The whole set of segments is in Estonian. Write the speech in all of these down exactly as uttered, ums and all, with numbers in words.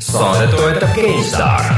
Saadet toetab GameStar.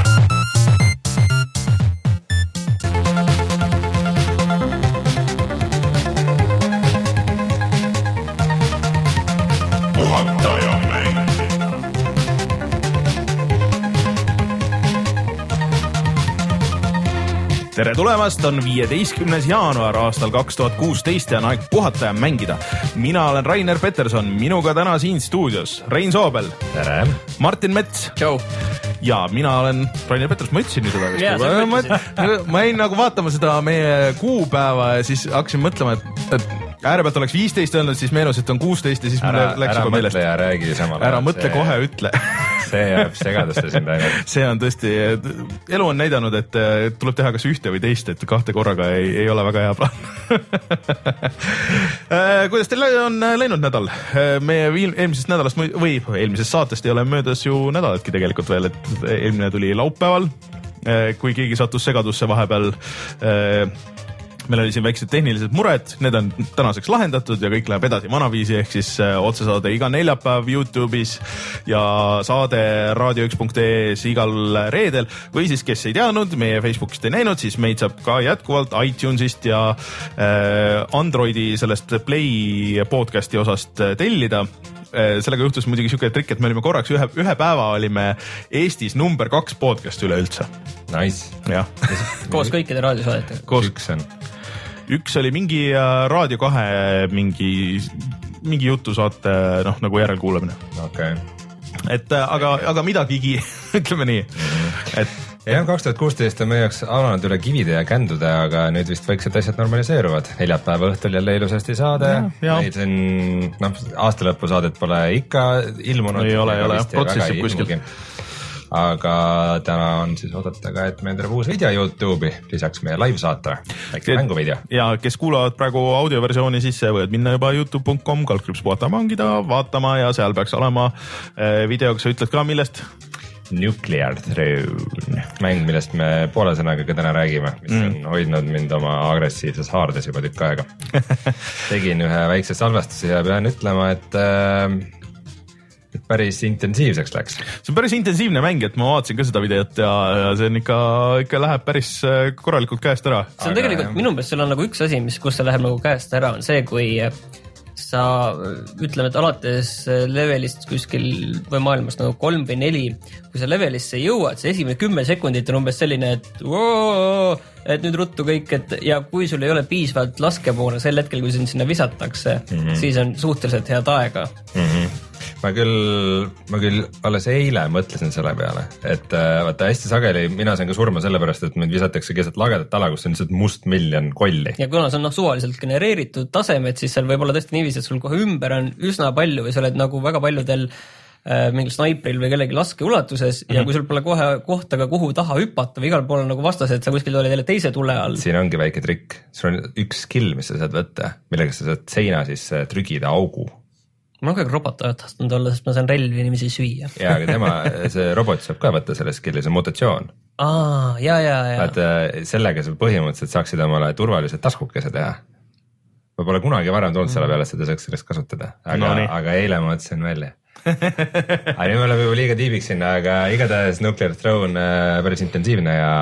Tere tulemast, on viieteistkümnes jaanuar aastal kaks tuhat kuusteist ja on aeg puhata ja mängida. Mina olen Rainer Peterson, minuga täna siin stuudios Rein Soobel. Tere. Martin Mets. Tšau. Ja mina olen Rainer Peterson, ma ütlesin seda ja, vist. Ma, ma jäin nagu vaatama seda meie kuupäeva ja siis hakkasin mõtlema, et, et äärepealt oleks viisteist öelnud, siis meenus, et on kuusteist ja siis ära, läks juba meelest. Ära mõtle ja räägi samal. Ära mõtle see... kohe, ütle. See jääb segaduste siin läinud. See on tõesti, elu on näidanud, et tuleb teha kas ühte või teist, et kahte korraga ei, ei ole väga hea plaan. Kuidas teil on läinud nädal? Meie eelmisest nädalast või eelmisest saatest ei ole möödas ju nädalatki tegelikult veel, et eelmine tuli laupäeval, kui keegi sattus segadusse vahepeal. Meil oli siin väiksed tehnilised mured, need on tänaseks lahendatud ja kõik läheb edasi vanaviisi, ehk siis otsesaade iga neljapäev YouTube'is ja saade raadio üks punkt ee-s igal reedel või siis, kes ei teadnud, meie Facebookist ei näinud, siis meid saab ka jätkuvalt iTunesist ja Androidi sellest Play podcasti osast tellida. Sellega juhtus muidugi siuke trikk, et me olime korraks ühe, ühe päeva olime Eestis number kaks podcast üleüldse. Nice. Ja. Koos kõikide raadiosaadetega. Koos üks on. Üks oli mingi Raadio kahe mingi, mingi jutusaate, noh, nagu järelkuulamine. Okay. Et aga, aga midagigi, ütleme nii. Et ja kaks tuhat kuusteist on meie jaoks alanud üle kivide ja kändude, aga nüüd vist väiksed asjad normaliseeruvad. Neljapäeva õhtul jälle ilusasti saade. Neid on, noh, aastalõpu saadet pole ikka ilmunud. Ei ole, ei ole, protsessib kuskil. Aga täna on siis oodata ka, et meil tuleb uus video YouTube'i, lisaks meie live saate, väikse mänguvideo. Ja kes kuulavad praegu audioversiooni, siis võid minna juba youtube punkt com kaldkriips puhata mangida, vaatama ja seal peaks olema video, kas sa ütled ka millest? Nuclear Throne, mäng, millest me poole sõnaga ka täna räägime, mis mm. on hoidnud mind oma agressiivses haardes juba tükk aega. Tegin ühe väikse salvestuse ja pean ütlema, et äh, et päris intensiivseks läks. See on päris intensiivne mäng, et ma vaatasin ka seda videot ja, ja see on ikka, ikka läheb päris korralikult käest ära. See on tegelikult, aga, minu meelest seal on nagu üks asi, mis, kus see läheb nagu käest ära, on see, kui sa ütleme, et alates levelist kuskil või maailmas nagu kolm või neli, kui sa levelisse jõuad, see esimene kümme sekundit on umbes selline, et oo, et nüüd ruttu kõik, et ja kui sul ei ole piisavalt laskemoona sel hetkel, kui sind sinna visatakse, mm-hmm. siis on suhteliselt head aega. Mm-hmm. Ma küll, ma küll alles eile mõtlesin selle peale, et vaata hästi sageli mina saan ka surma sellepärast, et mind visatakse keset lagedat ala, kus on lihtsalt must miljon kolli. Ja kuna see on noh, suvaliselt genereeritud tasemed, siis seal võib olla tõesti niiviisi, et sul kohe ümber on üsna palju või sa oled nagu väga paljudel äh, mingil snaipril või kellegi laske ulatuses mm-hmm. ja kui sul pole kohe kohta ka kuhu taha hüpata või igal pool on nagu vastased, sa kuskil oled jälle teise tule all. Siin ongi väike trikk. Sul on üks skill, mis sa saad võtta, millega sa saad seina siis trügida augu. Ma olen ka robotajat tahtnud olla, sest ma saan relvi inimesi süüa. Ja, aga tema, see robot saab ka võtta selle skilli, see mutatsioon. Aa, ja, ja, ja. Et sellega sa põhimõtteliselt saaksid omale turvalised taskukese teha. Ma pole kunagi varem tulnud selle peale, et seda saaks sellest kasutada. Aga, no, aga eile ma mõtlesin välja. Aga nüüd me oleme juba liiga tiibiks sinna, aga igatahes Nuclear Throne päris intensiivne ja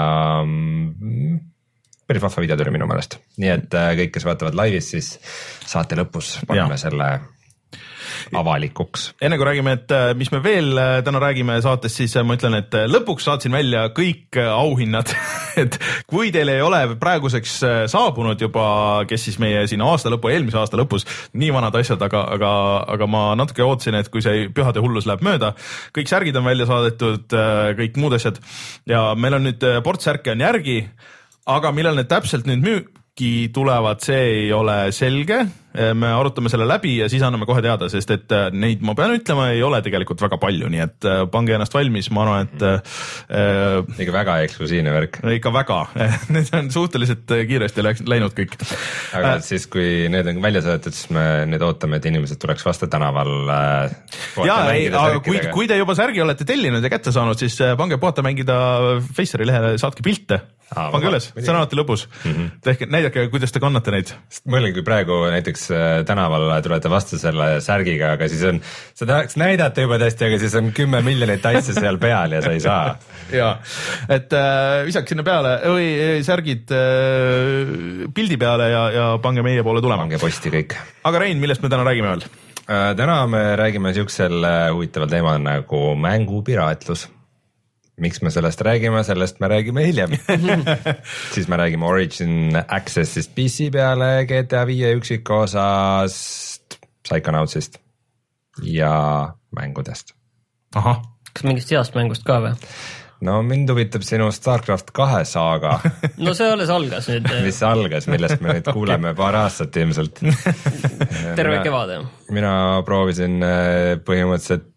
päris vahva video tuli minu meelest. Nii et kõik, kes vaatavad laivis, siis saate lõpus paneme ja. Selle avalikuks. Enne kui räägime, et mis me veel täna räägime saates, siis ma ütlen, et lõpuks saatsin välja kõik auhinnad, et kui teil ei ole praeguseks saabunud juba, kes siis meie siin aasta lõpu, eelmise aasta lõpus, nii vanad asjad, aga, aga, aga ma natuke ootsin, et kui see pühade hullus läheb mööda, kõik särgid on välja saadetud, kõik muud asjad ja meil on nüüd portsärke on järgi, aga millal need täpselt nüüd müüki tulevad, see ei ole selge. Me arutame selle läbi ja siis anname kohe teada, sest et neid, ma pean ütlema, ei ole tegelikult väga palju, nii et pange ennast valmis, ma arvan, et äh, ikka väga eksklusiivne värk. Ikka väga, need on suhteliselt kiiresti läinud kõik. Aga äh, siis, kui need on välja saadetud, siis me need ootame, et inimesed tuleks vastu tänaval äh, ja, ei, aga kui, kui te juba särgi olete tellinud ja kätte saanud, siis pange puhata mängida Faceri lehele, saatke pilte. Pange üles, see on alati lõbus. Mm-hmm. Tehke, näidake, kuidas te kannate neid. Mõelge, kui praegu näiteks näiteks tänaval tulete vastu selle särgiga, aga siis on, sa tahaks näidata juba tõesti, aga siis on kümme miljonit asja seal peal ja sa ei saa. ja, et äh, visake sinna peale või särgid äh, pildi peale ja, ja pange meie poole tulema. Pange posti kõik. Aga Rein, millest me täna räägime veel? Äh, täna me räägime siuksel huvitaval teemal nagu mängupiraatlus. Miks me sellest räägime, sellest me räägime hiljem. Siis me räägime Origin Accessist P C peale, G T A viie üksikosast, Psychonautsist ja mängudest. Ahah. Kas mingist heast mängust ka või? No mind huvitab sinu Starcraft kahe saaga. No see alles algas nüüd. Mis algas, millest me nüüd kuuleme paar aastat ilmselt. Terve mina, kevade. Mina proovisin põhimõtteliselt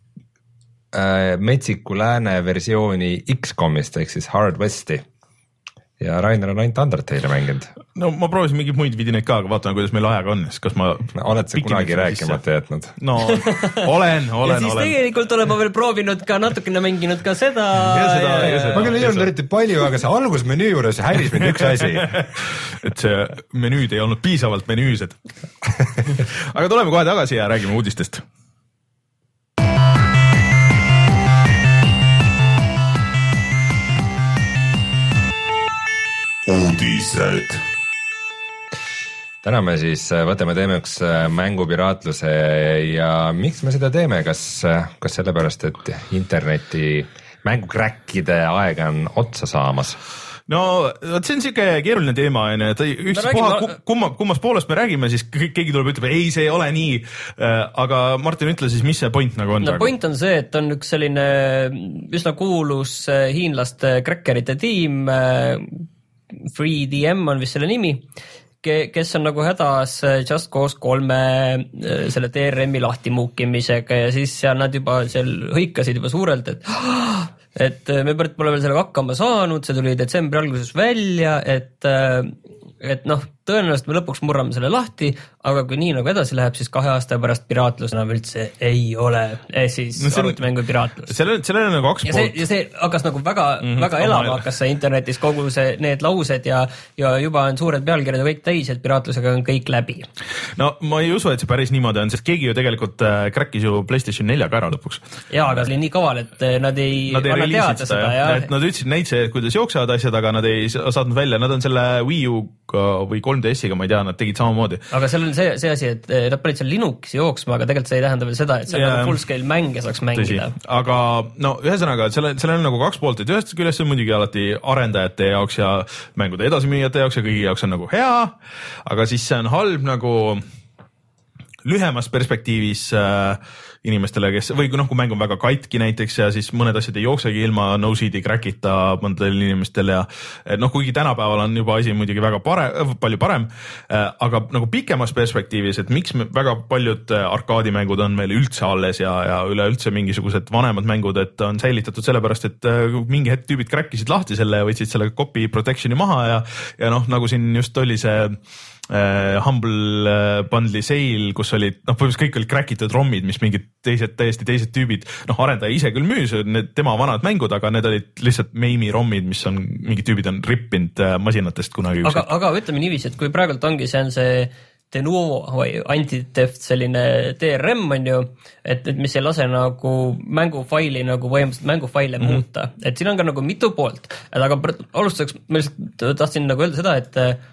metsiku lääne versiooni X-komist ehk siis Hard Westi ja Rainer on ainult Undertale'i mänginud. No ma proovisin mingeid muid vidineid ka, aga vaatame, kuidas meil ajaga on, siis kas ma no, oled sa kunagi rääkimata jätnud? No olen, olen, olen. Ja siis olen. Tegelikult olen ma veel proovinud ka natukene mänginud ka seda. Ja seda, ja, ja seda. Ma küll ei olnud eriti palju, aga see algusmenüü juures häiris mind üks asi. Et see menüüd ei olnud piisavalt menüüsed. Aga tuleme kohe tagasi ja räägime uudistest. Uudised. Täna me siis võtame teemaks mängupiraatluse ja miks me seda teeme, kas, kas sellepärast, et interneti mängukräkkide aeg on otsa saamas? No see on siuke keeruline teema, et ükspuha kumma, kummas poolest me räägime, siis keegi tuleb ütleb, ei, see ei ole nii. Aga Martin, ütle siis, mis see point nagu on? No point on see, et on üks selline üsna kuulus hiinlaste kräkkerite tiim, Free D M on vist selle nimi, kes on nagu hädas Just Cause kolme selle T R M-i lahti muukimisega ja siis seal nad juba seal hõikasid juba suurelt, et et me pole veel sellega hakkama saanud, see tuli detsembri alguses välja, et et noh, tõenäoliselt me lõpuks murrame selle lahti, aga kui nii nagu edasi läheb, siis kahe aasta pärast piraatlus enam üldse ei ole, siis no arvutimängu piraatlus. Sellel on nagu kaks ja see, ja see hakkas nagu väga, mm-hmm, väga elama hakkas see internetis kogu see, need laused ja, ja juba on suured pealkirjad ja kõik täis, et piraatlusega on kõik läbi. No ma ei usu, et see päris niimoodi on, sest keegi ju tegelikult kräkkis ju PlayStation nelja ka ära lõpuks. Jaa, aga see oli nii kaval, et nad ei, nad ei anna teada seda. Ja... Et nad ütlesid näitse, kuidas jooksevad asjad, aga nad ei saadnud välja, nad on selle Wii U või kolm D S-iga, ma ei tea, nad tegid samamoodi. Aga seal on see, see asi, et nad panid seal Linuxi jooksma, aga tegelikult see ei tähenda veel seda, et seal yeah. nagu full scale mänge saaks mängida. Tõsi. Aga no ühesõnaga, selle, selle on nagu kaks poolt, et ühest küljest on muidugi alati arendajate jaoks ja mängude edasimüüjate jaoks ja kõigi jaoks on nagu hea, aga siis see on halb nagu lühemas perspektiivis äh, inimestele, kes või noh, kui mäng on väga katki näiteks ja siis mõned asjad ei jooksegi ilma no-seedi crackita mõndel inimestel ja noh, kuigi tänapäeval on juba asi muidugi väga pare, palju parem, äh, aga nagu pikemas perspektiivis, et miks me, väga paljud arkaadimängud on meil üldse alles ja, ja üleüldse mingisugused vanemad mängud, et on säilitatud sellepärast, et äh, mingi hetk tüübid crackisid lahti selle ja võtsid selle copy protection'i maha ja, ja noh, nagu siin just oli see Uh, Humble uh, Bundle'i sale, kus olid, noh, põhimõtteliselt kõik olid crackitud rommid, mis mingid teised, täiesti teised tüübid, noh, arendaja ise küll müüs, need tema vanad mängud, aga need olid lihtsalt meimi rommid, mis on, mingid tüübid on rippinud uh, masinatest kunagi. Aga, aga ütleme niiviisi, et kui praegult ongi, see on see Denuvo või anti-theft selline T R M on ju, et, et mis ei lase nagu mängufaili nagu põhimõtteliselt mängufaile mm-hmm. muuta, et siin on ka nagu mitu poolt, et aga alustuseks ma lihtsalt tahtsin nagu öelda seda, et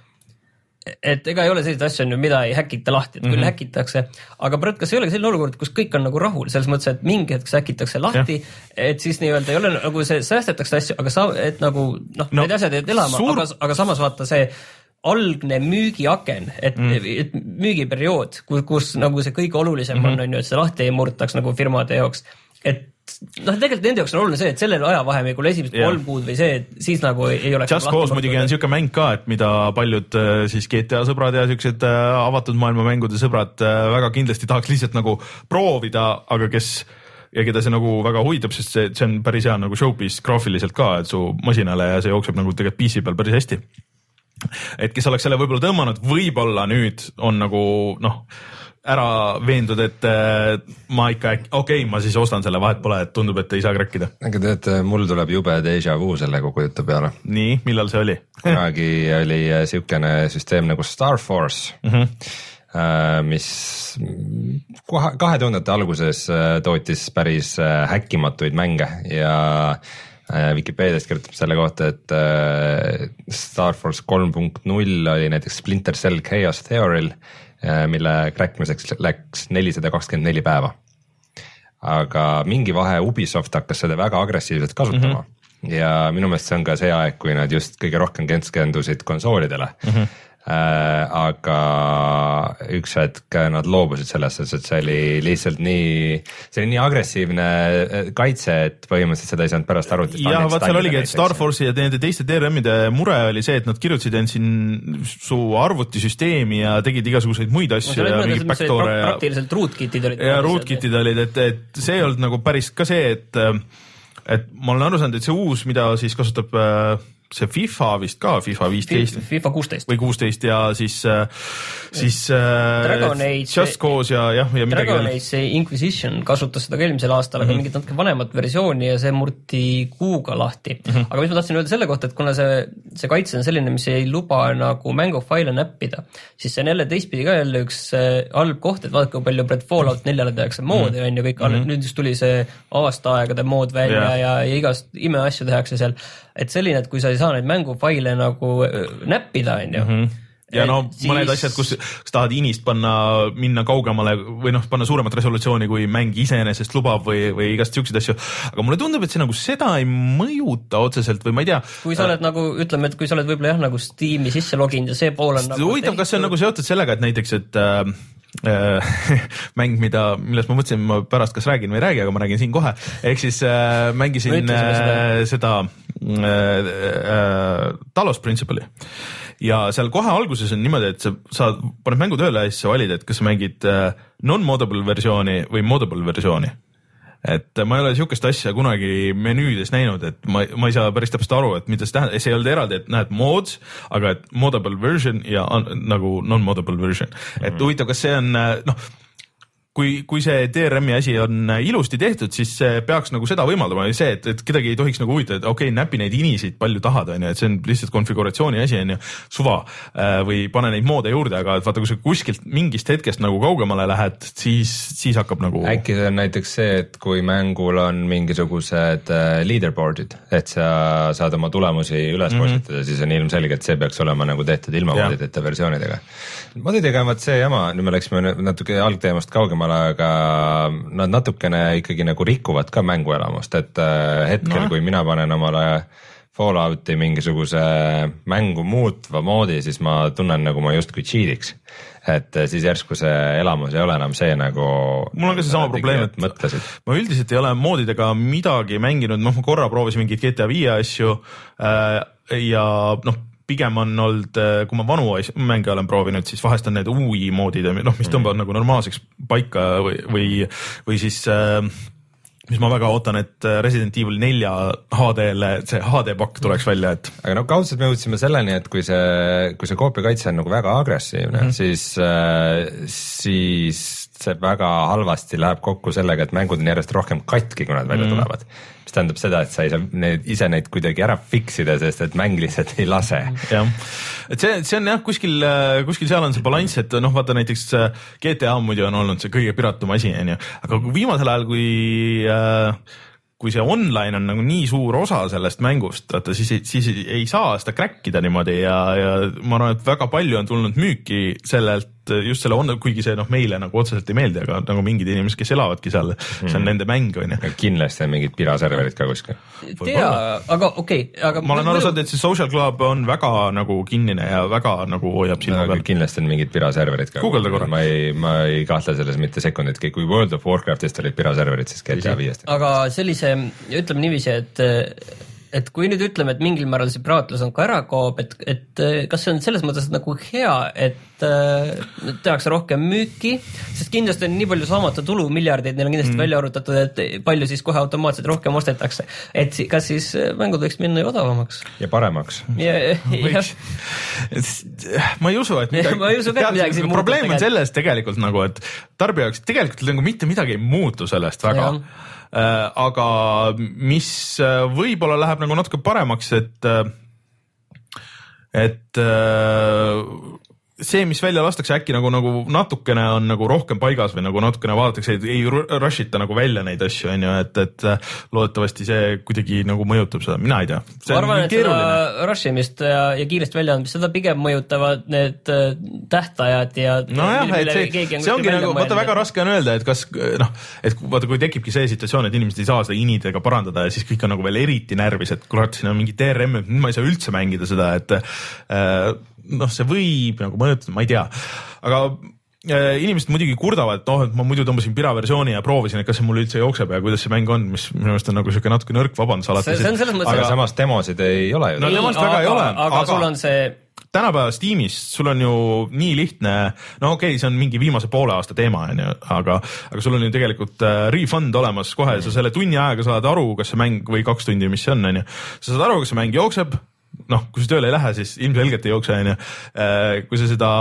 et ega ei ole selliseid asju, mida ei häkita lahti, et küll mm-hmm. häkitakse, aga praegu kas ei ole selline olukord, kus kõik on nagu rahul, selles mõttes, et mingi hetk häkitakse lahti, et siis nii-öelda ei ole nagu see säästetakse asju, aga sa, et nagu noh no,, need asjad jääd elama, suur... aga, aga samas vaata see algne müügiaken, et, mm. et müügiperiood, kus, kus nagu see kõige olulisem mm-hmm. on, on ju, et see lahti ei murtaks nagu firmade jaoks, et noh, tegelikult nende jaoks on oluline see, et sellel ajavahemikul esimest yeah. kolm kuud või see, et siis nagu ei oleks Just Cause muidugi on siuke mäng ka, et mida paljud siis G T A sõbrad ja siuksed avatud maailma mängude sõbrad väga kindlasti tahaks lihtsalt nagu proovida, aga kes ja keda see nagu väga huvitab, sest see, see on päris hea nagu showpiece graafiliselt ka, et su masinale ja see jookseb nagu tegelikult P C peal päris hästi. Et kes oleks selle võib-olla tõmmanud, võib-olla nüüd on nagu noh, ära veendud, et äh, ma ikka, okei okay,, ma siis ostan selle, vahet pole, et tundub, et ei saa crackida. Aga tead, mul tuleb jube déjà vu selle kogu jutu peale. Nii, millal see oli? kunagi oli siukene süsteem nagu Star Force mm. -hmm. mis kahe tuhandete alguses tootis päris häkkimatuid mänge ja Vikipeediast kirjutab selle kohta, et Star Force kolm punkt null oli näiteks Splinter Cell Chaos Theory'l, mille kräkkimiseks läks nelisada kakskümmend neli päeva. Aga mingi vahe Ubisoft hakkas seda väga agressiivselt kasutama mm-hmm. ja minu meelest see on ka see aeg, kui nad just kõige rohkem keskendusid konsoolidele mm-hmm. Äh, aga üks hetk nad loobusid sellest, et see oli lihtsalt nii, see oli nii agressiivne kaitse, et põhimõtteliselt seda ei saanud pärast arvutist. Ja vaat seal oligi, et Star Force'i ja nende teiste D R M-ide mure oli see, et nad kirjutasid end siin su arvutisüsteemi ja tegid igasuguseid muid asju no, ja mingid backdoor'e ja praktiliselt rootkitid olid. Ja rootkitid olid, et, et see ei olnud nagu päris ka see, et, et ma olen aru saanud, et see uus, mida siis kasutab see FIFA vist ka, FIFA viisteist FIFA kuusteist või kuusteist ja siis siis Dragon Age, Just Cause ja jah ja midagi Dragon Age see Inquisition kasutas seda ka eelmisel aastal mm-hmm. aga mingit natuke vanemat versiooni ja see murti kuuga lahti mm-hmm. aga mis ma tahtsin öelda selle kohta, et kuna see, see kaitse on selline, mis ei luba nagu mängufaile näppida, siis see on jälle teistpidi ka jälle üks halb koht, et vaadake, kui palju Brett Fallout neljale tehakse moodi mm-hmm. on ju kõik mm-hmm. nüüd just tuli see aastaaegade mood välja yeah. ja, ja igast imeasju tehakse seal, et selline, et kui sa ei saa neid mängufaile nagu näppida, on ju. Mm-hmm. Ja no siis... mõned asjad, kus, kus tahad inist panna, minna kaugemale või noh, panna suuremat resolutsiooni, kui mäng iseenesest lubab või, või igast siukseid asju. Aga mulle tundub, et see nagu seda ei mõjuta otseselt või ma ei tea. Kui sa oled äh... nagu, ütleme, et kui sa oled võib-olla jah, nagu Steam'i sisse loginud ja see pool on nagu... Huvitav, kas see on nagu seotud sellega, et näiteks, et... Äh, mäng, mida, millest ma mõtlesin, ma pärast kas räägin või ei räägi, aga ma räägin siin kohe. Ehk siis äh, mängisin äh, seda äh, äh, Talos Principle'i ja seal kohe alguses on niimoodi, et sa, sa paned mängu tööle ja siis sa valid, et kas sa mängid äh, non-modable versiooni või modable versiooni. Et ma ei ole siukest asja kunagi menüüdes näinud, et ma, ma ei saa päris täpselt aru, et mida see tähendab, see ei olnud eraldi, et näed mods, aga et modable version ja on, nagu non-modable version. Mm-hmm. Et huvitav, kas see on, noh, kui, kui see D R M-i asi on ilusti tehtud, siis see peaks nagu seda võimaldama, see, et, et kedagi ei tohiks nagu huvita, et okei, okay, näpi neid inisid palju tahad, on ju, et see on lihtsalt konfiguratsiooni asi, on ju, suva või pane neid moode juurde, aga et vaata, kui sa kuskilt mingist hetkest nagu kaugemale lähed, siis, siis hakkab nagu... Äkki see on näiteks see, et kui mängul on mingisugused leaderboardid, et sa saad oma tulemusi üles mm-hmm. postitada, siis on ilmselge, et see peaks olema nagu tehtud ilma moodideta versioonidega. Moodidega on vaat see jama, nüüd me läksime natuke algteemast kaugemale, aga nad natukene ikkagi nagu rikuvad ka mänguelamust, et hetkel no. kui mina panen omale Fallouti mingisuguse mängu muutva moodi, siis ma tunnen nagu ma justkui cheatiks, et siis järsku see elamus ei ole enam see nagu mul on ka see sama probleem, et mõtlesid. Ma üldiselt ei ole moodidega midagi mänginud, noh ma korra proovisin mingit G T A viie asju äh, ja noh pigem on olnud, kui ma vanu mänge olen proovinud, siis vahest on need U I moodid, noh, mis tõmbavad mm. nagu normaalseks paika või, või, või siis, mis ma väga ootan, et Resident Evil nelja H D-le see H D-pakk tuleks välja, et. Aga no kaudselt me jõudsime selleni, et kui see, kui see koopiakaitse on nagu väga agressiivne mm, -hmm. siis, siis see väga halvasti läheb kokku sellega, et mängud on järjest rohkem katki, kui nad välja mm. tulevad. Mis tähendab seda, et sa ei saa neid, ise neid kuidagi ära fiksida, sest et mäng lihtsalt ei lase. Jah, et see, see on jah, kuskil, kuskil seal on see balanss, et noh, vaata näiteks G T A muidu on olnud see kõige piratum asi, on ju. Aga viimasel ajal, kui kui see online on nagu nii suur osa sellest mängust, vaata siis, siis ei saa seda crackida niimoodi ja, ja ma arvan, et väga palju on tulnud müüki sellelt just selle on, kuigi see noh meile nagu otseselt ei meeldi, aga nagu mingid inimesed, kes elavadki seal, see on mm. nende mäng, on ju. Kindlasti on mingid piraserverid ka kuskil. Tea, aga okei. Okay, aga ma olen aru saanud, et see Social Club on väga nagu kinnine ja väga nagu hoiab silma peal. Kindlasti on mingid piraserverid ka. Googleda korra. Ma ei, ma ei kahtle selles mitte sekunditki, kui World of Warcraftist olid piraserverid, siis G T A viiest. Aga sellise, ütleme niiviisi, et et kui nüüd ütleme, et mingil määral see piraatlus on ka ära kaob, et, et kas see on selles mõttes nagu hea, et äh, tehakse rohkem müüki, sest kindlasti on nii palju saamata tulu, miljardeid, neil on kindlasti mm. välja arvutatud, et palju siis kohe automaatselt rohkem ostetakse. Et kas siis mängud võiks minna ju odavamaks? Ja paremaks. Ja, ja. Ma ei usu, et midagi, ma ei usu, et midagi siin probleem on selles tegelikult nagu, et tarbijaks tegelikult nagu mitte midagi ei muutu sellest väga. Ja. Äh, aga mis võib-olla läheb nagu natuke paremaks, et et äh, see, mis välja lastakse äkki nagu, nagu natukene on nagu rohkem paigas või nagu natukene vaadatakse, et ei rushita nagu välja neid asju, on ju, et, et loodetavasti see kuidagi nagu mõjutab seda, mina ei tea. ma arvan, et seda rushimist ja, ja kiiresti väljaandmist, seda pigem mõjutavad need tähtajad ja nojah, et see, see ongi nagu, vaata väga raske on öelda, et kas noh, et vaata, kui tekibki see situatsioon, et inimesed ei saa seda inidega parandada ja siis kõik on nagu veel eriti närvis, et kurat, siin on mingi T R M, et ma ei saa üldse mängida seda, et äh, noh, see võib nagu mõjutada, ma ei tea, aga äh, inimesed muidugi kurdavad, et noh, et ma muidu tõmbasin piraversiooni ja proovisin, et kas see mul üldse jookseb ja kuidas see mäng on, mis minu meelest on nagu siuke natuke nõrk vabandus alati. See on selles mõttes, aga samas demosid ei ole ju. No demosid väga ei ole, aga, aga sul on see tänapäeva Steamis sul on ju nii lihtne, no okei okay,, see on mingi viimase poole aasta teema, on ju, aga, aga sul on ju tegelikult uh, refund olemas kohe, sa selle tunni ajaga saad aru, kas see mäng või kaks tundi, mis see on, on ju, sa saad aru, kas see mäng jookseb, noh, kui sa tööle ei lähe, siis ilmselgelt ei jookse, on ju, kui sa seda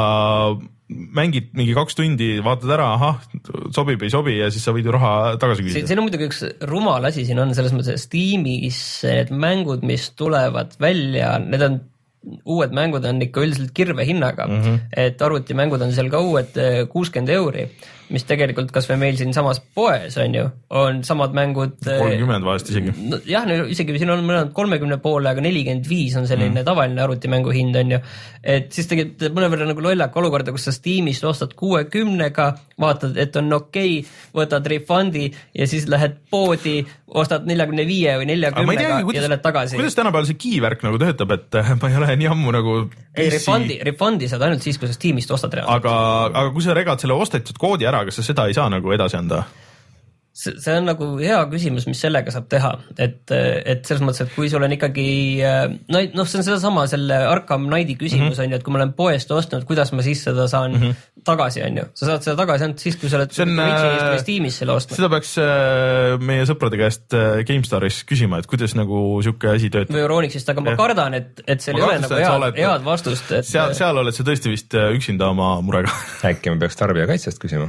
mängid mingi kaks tundi, vaatad ära, ahah, sobib, ei sobi ja siis sa võid ju raha tagasi küsida. Siin on muidugi üks rumal asi, siin on selles mõttes, Steamis need mängud, mis tulevad välja, need on uued mängud on ikka üldiselt kirve hinnaga, mm -hmm. et arvutimängud on seal ka uued kuuskümmend euri, mis tegelikult kas või meil siin samas poes on ju, on samad mängud kolmkümmend vahest isegi no,. jah, no isegi siin on mõned kolmekümne poole, aga nelikümmend viis on selline mm. tavaline arvutimängu hind on ju, et siis tegelikult mõnevõrra nagu lollaka olukorda, kus sa Steamist ostad kuuekümnega, vaatad, et on okei okay,, võtad refundi ja siis lähed poodi, ostad neljakümne viie või neljakümnega ja lähed tagasi. Kuidas tänapäeval see kiivärk nagu töötab, et ma ei ole nii ammu nagu ei, refundi, refundi saad ainult siis, kui sa Steamist ostad reaalselt. Aga, aga kui sa regad selle ostetud koodi ära, kas sa seda ei saa nagu edasi anda? See, see on nagu hea küsimus, mis sellega saab teha, et, et selles mõttes, et kui sul on ikkagi, no, noh, see on sedasama selle Arkham Knighti küsimus mm -hmm. on ju, et kui ma olen poest ostnud, kuidas ma siis seda saan mm -hmm. tagasi, on ju, sa saad seda tagasi ainult siis, kui sa oled Steamis selle ostnud. Seda peaks meie sõprade käest GameStaris küsima, et kuidas nagu siuke asi töötab. või Euronixist, aga ma ja. kardan, et, et seal ei ole nagu head, oled, head vastust. Et... Seal, seal oled sa tõesti vist üksinda oma murega. Äkki me peaks tarbijakaitsest küsima?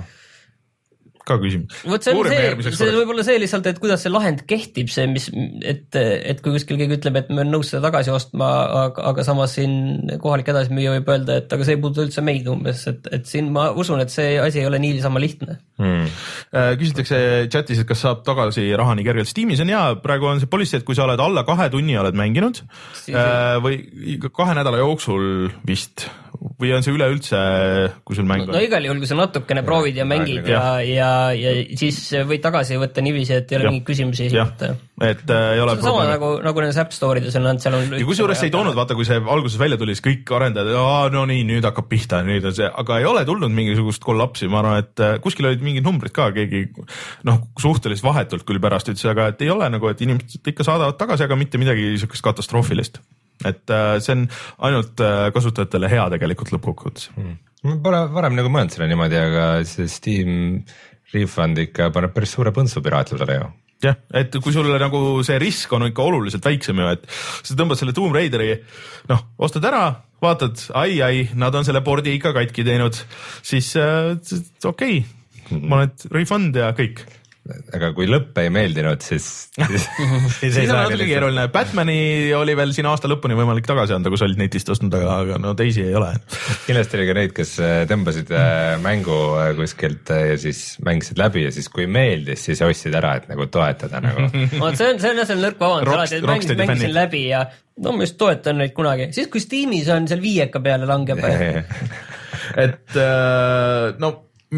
ka küsimus. Vot see on see, see võib olla see lihtsalt, et kuidas see lahend kehtib, see, mis, et, et kui kuskil keegi ütleb, et me on nõus seda tagasi ostma, aga, aga samas siin kohalik edasimüüja võib öelda, et aga see ei puudu üldse meid umbes, et, et siin ma usun, et see asi ei ole nii sama lihtne. Hmm. Küsitakse chatis, et kas saab tagasi raha nii kergelt. Steamis on hea, praegu on see policy, et kui sa oled alla kahe tunni oled mänginud siis... või kahe nädala jooksul vist või on see üleüldse, kui sul mäng on? No igal juhul, kui sa natukene ja, proovid ja mängid ja, ja, ja siis võid tagasi võtta niiviisi, et ei ole mingeid küsimusi esitada. Et äh, ei ole see on sama nagu, nagu nendes App Store'ides on, seal on ja kusjuures ei toonud, vaata, kui see alguses välja tuli, siis kõik arendajad, no nii, nüüd hakkab pihta, nüüd on see, aga ei ole tulnud mingisugust kollapsi, ma arvan, et kuskil olid mingid numbrid ka, keegi noh, suhteliselt vahetult küll pärast ütles, aga et ei ole nagu, et inimesed ikka saadavad tagasi, aga mitte midagi niisugust katastroofilist. Et äh, see on ainult äh, kasutajatele hea tegelikult lõppkokkuvõttes. Hmm. Ma pole varem nagu mõelnud selle niimoodi, aga see Steam refund ikka paneb päris suure põntsu piraatlusele ju. jah, et kui sul nagu see risk on ikka oluliselt väiksem ju, et sa tõmbad selle Tomb Raideri, noh, ostad ära, vaatad, ai, ai, nad on selle pordi ikka katki teinud, siis äh, okei okay., ma olen refund ja kõik. Aga kui lõpp ei meeldinud, siis siis, siis ei saa natuke keeruline. Batmani oli veel siin aasta lõpuni võimalik tagasi anda, kui sa olid netist ostnud, aga, aga no teisi ei ole. Kindlasti oli ka neid, kes tõmbasid mängu kuskilt ja siis mängisid läbi ja siis kui meeldis, siis ostsid ära, et nagu toetada nagu. see on, see on jah nõrk vabandus, et mängisin, mängisin läbi ja no ma just toetan neid kunagi. Siis kui Steamis on seal viieka peale langeb. et no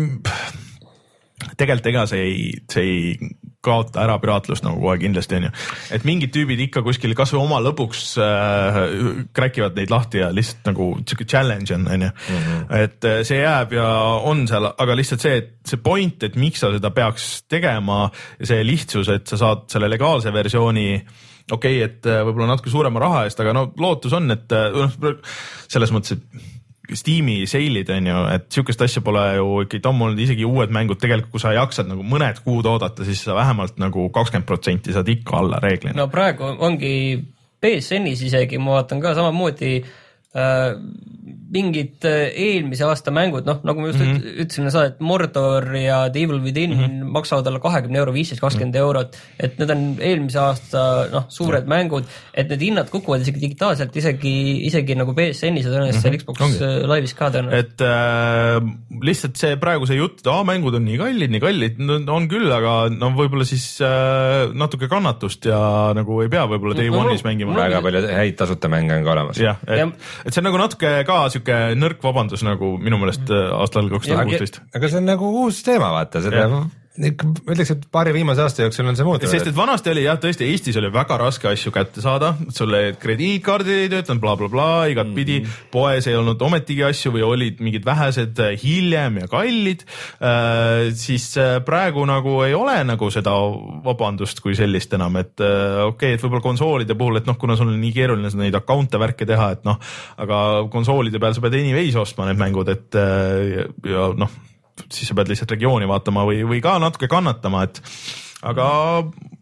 tegelikult ega see ei, see ei kaota ära piraatlust nagu kohe kindlasti on ju. Et mingid tüübid ikka kuskil kas või oma lõpuks äh, kräkivad neid lahti ja lihtsalt nagu siuke challenge on, on ju. Et see jääb ja on seal, aga lihtsalt see, et see point, et miks sa seda peaks tegema ja see lihtsus, et sa saad selle legaalse versiooni okei okay,, et võib-olla natuke suurema raha eest, aga no lootus on, et selles mõttes, et Steam'i seilid on ju, et sihukest asja pole ju ikkagi tommu olnud isegi uued mängud tegelikult, kui sa jaksad nagu mõned kuud oodata, siis sa vähemalt nagu kakskümmend protsenti saad ikka alla reeglina. No praegu ongi P S N-is isegi, ma vaatan ka samamoodi äh, mingid eelmise aasta mängud, noh, nagu ma just mm -hmm. ütlesin, sa, et Mordor ja The Evil Within mm -hmm. maksavad alla kahekümne euro, viisteist, kakskümmend mm -hmm. eurot, et need on eelmise aasta, noh, suured mm -hmm. mängud, et need hinnad kukuvad isegi digitaalselt, isegi, isegi nagu P S N-is ja tõenäoliselt seal Xbox mm -hmm. Live'is ka tõenäoliselt. Et äh, lihtsalt see praegu see jutt, et aa, mängud on nii kallid, nii kallid, on küll, aga no võib-olla siis äh, natuke kannatust ja nagu ei pea võib-olla Day no, One'is mängima. Väga palju häid tasuta mänge on ka olemas. jah, et, et see on nagu natuke ka siuke nõrk vabandus nagu minu meelest aastal kaks tuhat kuusteist. aga see on nagu uus teema, vaata, seda ma ütleks, et paari viimase aasta jooksul on see muutunud. sest et vanasti oli jah, tõesti Eestis oli väga raske asju kätte saada, sulle krediitkaardid ei töötanud, blablabla bla, igat pidi, mm -hmm. poes ei olnud ometigi asju või olid mingid vähesed hiljem ja kallid, äh, siis praegu nagu ei ole nagu seda vabandust kui sellist enam, et äh, okei okay,, et võib-olla konsoolide puhul, et noh, kuna sul on nii keeruline neid account'e värke teha, et noh, aga konsoolide peal sa pead anyways ostma need mängud, et äh, ja noh, siis sa pead lihtsalt regiooni vaatama või, või ka natuke kannatama, et aga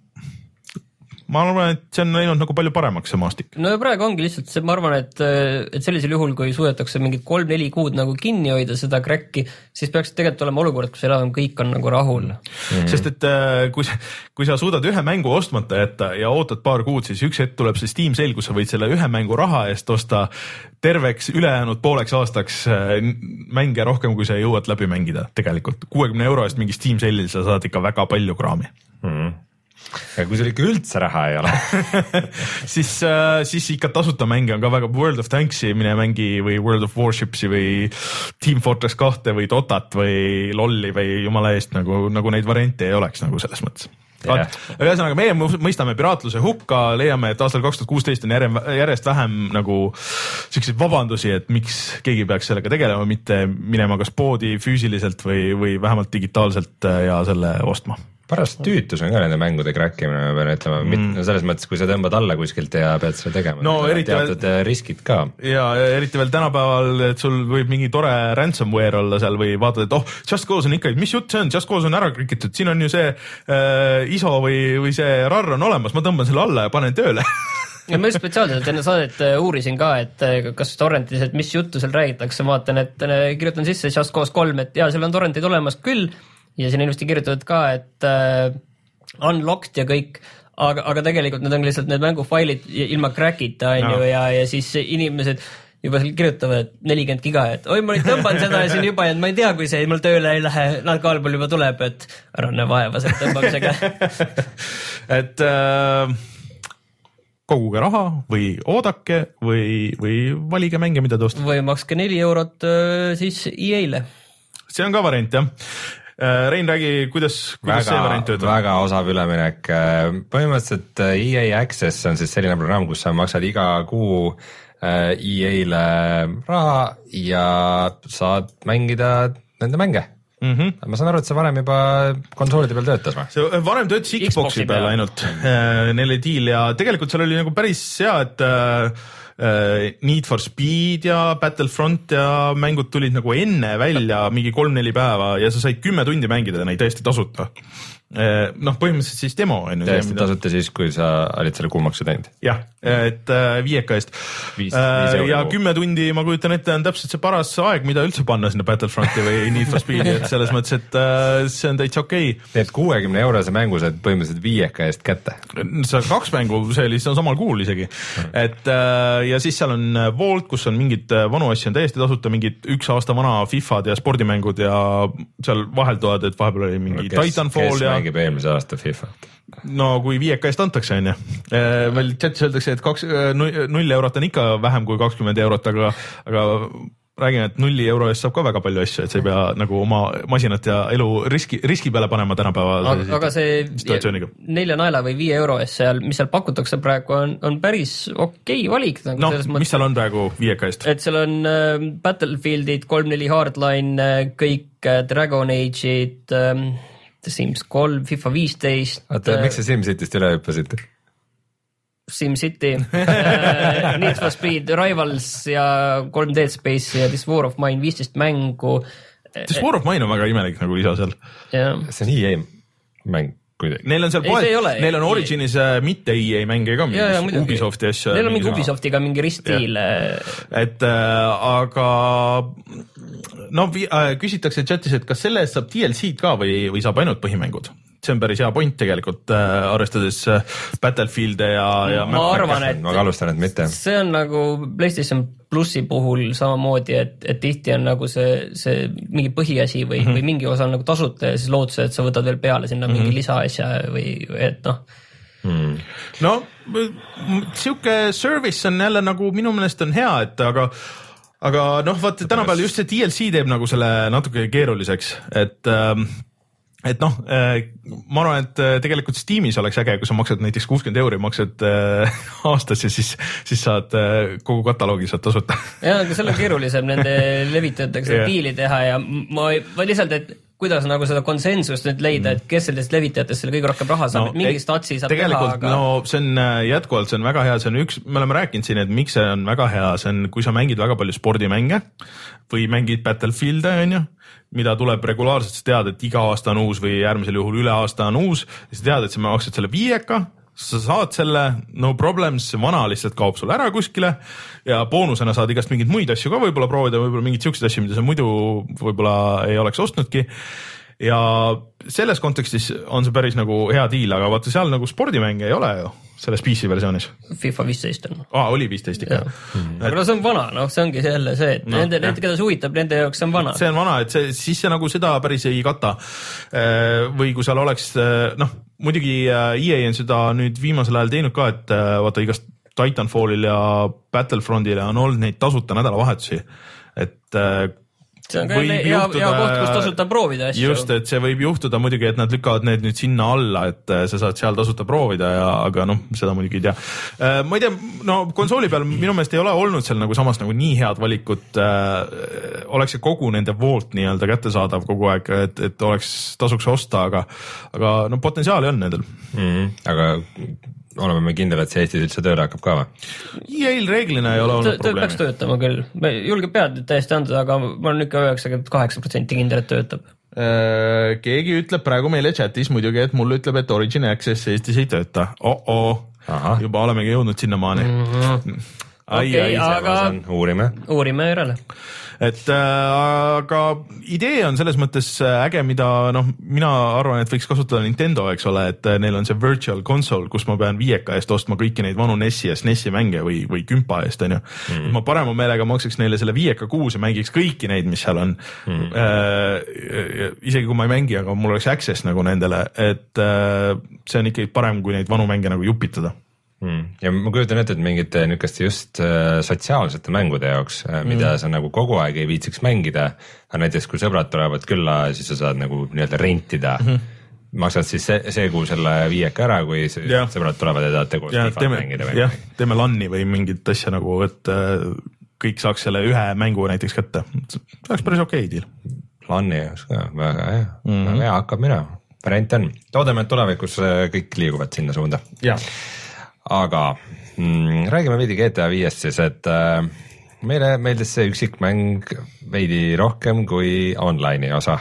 ma arvan, et see on läinud nagu palju paremaks see maastik. No ja praegu ongi lihtsalt see, ma arvan, et, et sellisel juhul, kui suudetakse mingid kolm-neli kuud nagu kinni hoida seda kräkki, siis peaks tegelikult olema olukord, kus enam kõik on nagu rahul. Mm-hmm. Sest et kui, kui sa suudad ühe mängu ostmata jätta ja ootad paar kuud, siis üks hetk tuleb see Steam sale, kus sa võid selle ühe mängu raha eest osta terveks ülejäänud pooleks aastaks mänge rohkem, kui sa jõuad läbi mängida tegelikult. kuuekümne euro eest mingi Steam sale'il sa saad ikka väga palju kraami. Mm-hmm. ja kui sul ikka üldse raha ei ole siis, äh, siis ikka tasuta mänge on ka väga, World of Tanksi mine mängi või World of Warshipsi või Team Fortress kahte või Dotat või Lolli või jumala eest nagu, nagu neid variante ei oleks nagu selles mõttes. Yeah. Ühesõnaga, meie mõistame piraatluse hukka, leiame, et aastal kaks tuhat kuusteist on järjest vähem nagu selliseid vabandusi, et miks keegi peaks sellega tegelema, mitte minema kas poodi füüsiliselt või, või vähemalt digitaalselt ja selle ostma. Pärast tüütus on ka nende mängude crackimine, ma pean ütlema, mm. selles mõttes, kui sa tõmbad alla kuskilt ja pead seda tegema, no, teatud veel, riskid ka. Ja eriti veel tänapäeval, et sul võib mingi tore ransomware olla seal või vaatad, et oh, Just Cause on ikka, mis jutt see on, Just Cause on ära krikitud, siin on ju see äh, I S O või, või see R A R on olemas, ma tõmban selle alla ja panen tööle. ja ma just spetsiaalselt enne saadet uurisin ka, et kas torrentis, et mis juttu seal räägitakse, vaatan, et kirjutan sisse Just Cause kolm, et jaa, seal on torrentid olemas küll, ja siin ilusti kirjutatud ka, et uh, unlocked ja kõik, aga, aga tegelikult need on lihtsalt need mängufailid ilma crack'ita on no. ju ja, ja siis inimesed juba seal kirjutavad, et nelikümmend giga, et oi, ma nüüd tõmban seda ja siin juba, et ma ei tea, kui see mul tööle ei lähe, nalga allpool juba tuleb, et ära näe vaeva selle tõmbamisega. et äh, koguge raha või oodake või, või valige mänge, mida te ostate. Või makske neli eurot äh, siis E A-le. See on ka variant, jah. Rein, räägi, kuidas, kuidas väga, see variant töötab? Väga osav üleminek. Põhimõtteliselt E A Access on siis selline programm, kus sa maksad iga kuu E A-le raha ja saad mängida nende mänge. Mm-hmm. Ma saan aru, et see varem juba konsoolide peal töötas või? See varem töötas Xboxi, Xboxi peal ainult neile diil ja tegelikult seal oli nagu päris hea, et Uh, Need for Speed ja Battlefront ja mängud tulid nagu enne välja mingi kolm-neli päeva ja sa said kümme tundi mängida neid täiesti tasuta. Uh, noh, põhimõtteliselt siis demo. Täiesti mida... tasuta siis, kui sa olid selle kuumaksu teinud. jah, et uh, viieka eest. Viis, uh, viis ja kümme tundi, ma kujutan ette, on täpselt see paras aeg, mida üldse panna sinna Battlefronti või Need for Speedi, et selles mõttes, et uh, see on täitsa okei okay.. et kuuekümne eurose mängu saad põhimõtteliselt viieka eest kätte. sa kaks mängu, see oli samal kuul isegi. et uh, ja siis seal on Vault, kus on mingid vanu asju on täiesti tasuta, mingid üks aasta vana FIFAd ja spordimängud ja seal vahelduvad, et vahepeal oli mingi no, kes, Titanfall kes ja mängib eelmise aasta FIFAt? no kui viieka eest antakse, on ju. Meil chatis öeldakse, et kaks, null eurot on ikka vähem kui kakskümmend eurot, aga, aga räägin, et nulli euro eest saab ka väga palju asju, et sa ei pea nagu oma masinat ja elu riski, riski peale panema tänapäeval. Aga, aga see nelja naela või viie euro eest seal, mis seal pakutakse praegu, on, on päris okei valik. Nagu no, mis mõttes, seal on praegu viieka eest? Et seal on äh, Battlefieldid, kolm-neli Hardline, äh, kõik äh, Dragon Age'id, äh, Sims kolm, FIFA viisteist. Oota, äh, miks sa SimCityst üle hüppasid? SimCity, uh, Need for Speed, Rivals ja kolm Dead Space ja This War of Mine, viisteist mängu. This War of Mine on väga imelik nagu lisa seal. Yeah. See on E A mäng. Neil on seal poed, neil on Originis mitte E A mänge ka, Ubisofti asja. Neil on mingi Ubisoftiga mingi riststiil. Et äh, aga no äh, küsitakse chatis, et kas selle eest saab D L C-d ka või, või saab ainult põhimängud? See on päris hea point tegelikult, äh, arvestades äh, Battlefield'e ja, ja ma arvan, et ma alustan, et mitte. See on nagu PlayStation Plussi puhul samamoodi, et, et tihti on nagu see, see mingi põhiasi või, mm -hmm. või mingi osa on nagu tasuta ja siis lootuse, et sa võtad veel peale sinna mm -hmm. mingi lisaasja või et noh. Hmm. No siuke service on jälle nagu minu meelest on hea, et aga aga noh, vaata tänapäeval just see D L C teeb nagu selle natuke keeruliseks, et ähm, et noh, ma arvan, et tegelikult Steamis oleks äge, kui sa maksad näiteks kuuskümmend euri, maksad aastas ja siis, siis saad kogu kataloogi saad tasuta. Ja, aga selle on keerulisem nende levitajatega seda diili teha ja ma, ma lihtsalt, et kuidas nagu seda konsensust nüüd leida, et kes sellest levitajatest selle kõige rohkem raha saab, no, et mingi statsi saab teha, aga... No see on jätkuvalt, see on väga hea, see on üks, me oleme rääkinud siin, et miks see on väga hea, see on, kui sa mängid väga palju spordimänge või mängid Battlefield'e, on ju, mida tuleb regulaarselt, sa tead, et iga aasta on uus või järgmisel juhul üle aasta on uus, ja sa tead, et sa maksad selle viieka, sa saad selle, no problems, vana lihtsalt kaob sul ära kuskile ja boonusena saad igast mingeid muid asju ka võib-olla proovida, võib-olla mingeid siukseid asju, mida sa muidu võib-olla ei oleks ostnudki. Ja selles kontekstis on see päris nagu hea diil, aga vaata seal nagu spordimänge ei ole ju selles P C versioonis. FIFA viisteist on. Aa, oli viisteist ikka. Mm. Aga no see on vana, noh, see ongi jälle see, et no, nende, nende, keda see huvitab, nende jaoks see on vana. See on vana, et see, siis see nagu seda päris ei kata. Või kui seal oleks, noh, muidugi E A on seda nüüd viimasel ajal teinud ka, et vaata igast Titanfallil ja Battlefrontil on olnud neid tasuta nädalavahetusi, et see on ka hea, hea koht, kus tasuta proovida asju. Just, et see võib juhtuda muidugi, et nad lükkavad need nüüd sinna alla, et sa saad seal tasuta proovida, ja, aga noh, seda muidugi ei tea. Ma ei tea, no konsooli peal minu meelest ei ole olnud seal nagu samas nagu nii head valikut, oleks see kogu nende Vault nii-öelda kättesaadav kogu aeg, et, et oleks tasuks osta, aga, aga no potentsiaali on nendel. Mm-hmm. Aga oleme me kindel, et see Eestis üldse tööle hakkab ka või? E A-l reeglina ei ole olnud probleemi. Peaks töötama küll. Me julge pead täiesti anda, aga ma olen ikka üheksakümmend kaheksa protsenti kindel, et töötab. Keegi ütleb praegu meile chatis muidugi, et mulle ütleb, et Origin Access Eestis ei tööta. Oh-oh, juba olemegi jõudnud sinna maani. Mm-hmm. Ai, okay, ai, aga uurime. Uurime järele. Et äh, aga idee on selles mõttes äge, mida noh, mina arvan, et võiks kasutada Nintendo, eks ole, et neil on see virtual console, kus ma pean viieka eest ostma kõiki neid vanu Nessi ja S N E S-i mänge või, või kümpa eest, on ju. Mm. Ma parema meelega maksaks neile selle viieka kuus ja mängiks kõiki neid, mis seal on. Mm. Äh, isegi kui ma ei mängi, aga mul oleks access nagu nendele, et äh, see on ikkagi parem, kui neid vanu mänge nagu jupitada. Hmm. Ja ma kujutan ette, et mingite niisugust just äh, sotsiaalsete mängude jaoks, äh, mida mm. sa nagu kogu aeg ei viitsiks mängida, aga näiteks kui sõbrad tulevad külla, siis sa saad nagu nii-öelda rentida mm. -hmm. maksad siis see, see kuu selle viieka ära, kui ja. sõbrad tulevad ja tahavad tegus FIFA mängida või? Jah, teeme LAN-i või mingit asja nagu, et äh, kõik saaks selle ühe mängu näiteks kätte. See oleks päris okei diil. LAN-i jaoks ka, väga hea, mm. väga hea, hakkab minema. Variant on. Toodame, et tulevikus kõik liiguvad sinna suunda. Jah. Aga mm, räägime veidi G T A viiest siis, et äh, meile meeldis see üksikmäng veidi rohkem kui online'i osa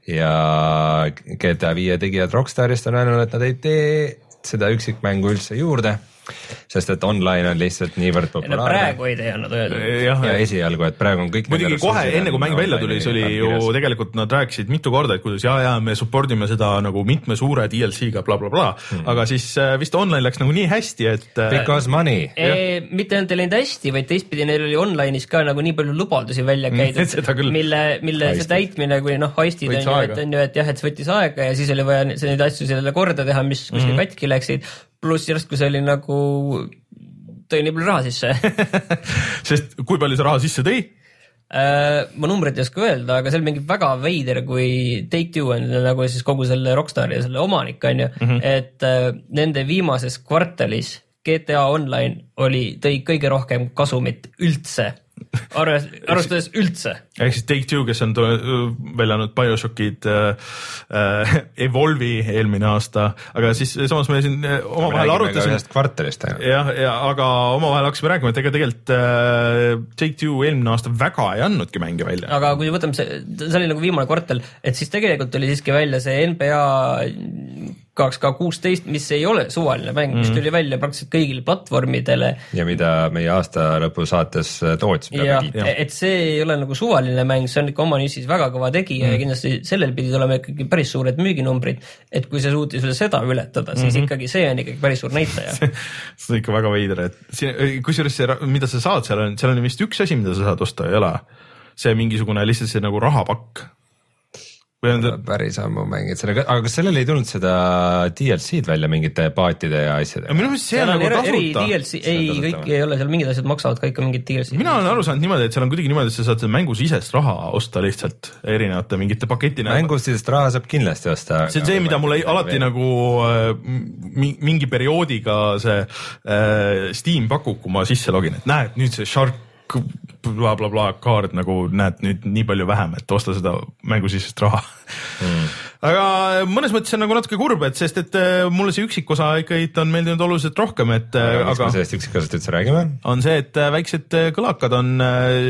ja G T A viie tegijad Rockstarist on öelnud, et nad ei tee seda üksikmängu üldse juurde, sest et online on lihtsalt niivõrd populaarne. No praegu ei tee, nad öelnud. Ja, ja esialgu, et praegu on kõik... Muidugi kohe, enne kui mäng välja tuli, see oli ju kirjas. Tegelikult nad rääkisid mitu korda, et kuidas ja, ja me supportime seda nagu mitme suure D L C-ga bla, bla, bla. Hmm. Aga siis vist online läks nagu nii hästi, et... Because money. E, mitte ainult ei läinud hästi, vaid teistpidi neil oli online'is ka nagu nii palju lubaldusi välja käidud, mille, mille see täitmine, kui noh, haistid on ju, et on ju, et jah, et see võttis aega ja siis oli vaja neid asju sellele korda teha, mis kuskil mm-hmm. katki läksid. Pluss järsku see oli nagu tõi nii palju raha sisse. Sest kui palju see raha sisse tõi? Äh, ma numbrit ei oska öelda, aga see oli mingi väga veider, kui Take-Two on nagu siis kogu selle Rockstar ja selle omanik on ju, mm-hmm. et äh, nende viimases kvartalis G T A Online oli, tõi kõige rohkem kasumit üldse. Arvestades üldse. Ehk siis Take-Two, kes on väljanud BioShockid äh, Evolve'i eelmine aasta, aga siis samas me siin oma vahel arutasime kvartalist. Jah, ja, aga oma vahel hakkasime rääkima, et ega tegelikult äh, Take-Two eelmine aasta väga ei andnudki mänge välja. Aga kui võtame, see, see oli nagu viimane kvartal, et siis tegelikult oli siiski välja see N B A kaks K kuusteist, mis ei ole suvaline mäng, mis tuli välja praktiliselt kõigile platvormidele. Ja mida meie aasta lõpu saates tootsime. Ja, et see ei ole nagu suvaline mäng, see on ikka oma niisis väga kõva tegija mm. ja kindlasti sellel pidid olema ikkagi päris suured müüginumbrid, et kui see suutis üle seda ületada, siis mm-hmm. ikkagi see on ikkagi päris suur näitaja. see on ikka väga veider, et kusjuures see, mida sa saad, seal on, seal on vist üks asi, mida sa saad osta, ei ole. See mingisugune lihtsalt see nagu rahapakk. Ta... päris ammu mängid sellega, aga kas sellele ei tulnud seda D L C-d välja mingite paatide ja asjadega? Minu mõttes see on nagu tasuta. Ei, kõik ei ole, seal mingid asjad maksavad ka ikka mingid D L C. Mina olen aru saanud niimoodi, et seal on kuidagi niimoodi, et sa saad mängusisest raha osta lihtsalt erinevate mingite paketina. Mängusisest raha saab kindlasti osta. See on see, mida mulle alati veel. Nagu äh, mingi perioodiga see äh, Steam pakub, kui ma sisse login, et näed, nüüd see Shark bla bla bla kaard nagu näed nüüd nii palju vähem, et osta seda mängusisest raha mm. aga mõnes mõttes on nagu natuke kurb, et sest et mulle see üksikosa ikkagi on meeldinud oluliselt rohkem, et aga, aga mis me sellest üksikosast üldse räägime? On see, et väiksed kõlakad on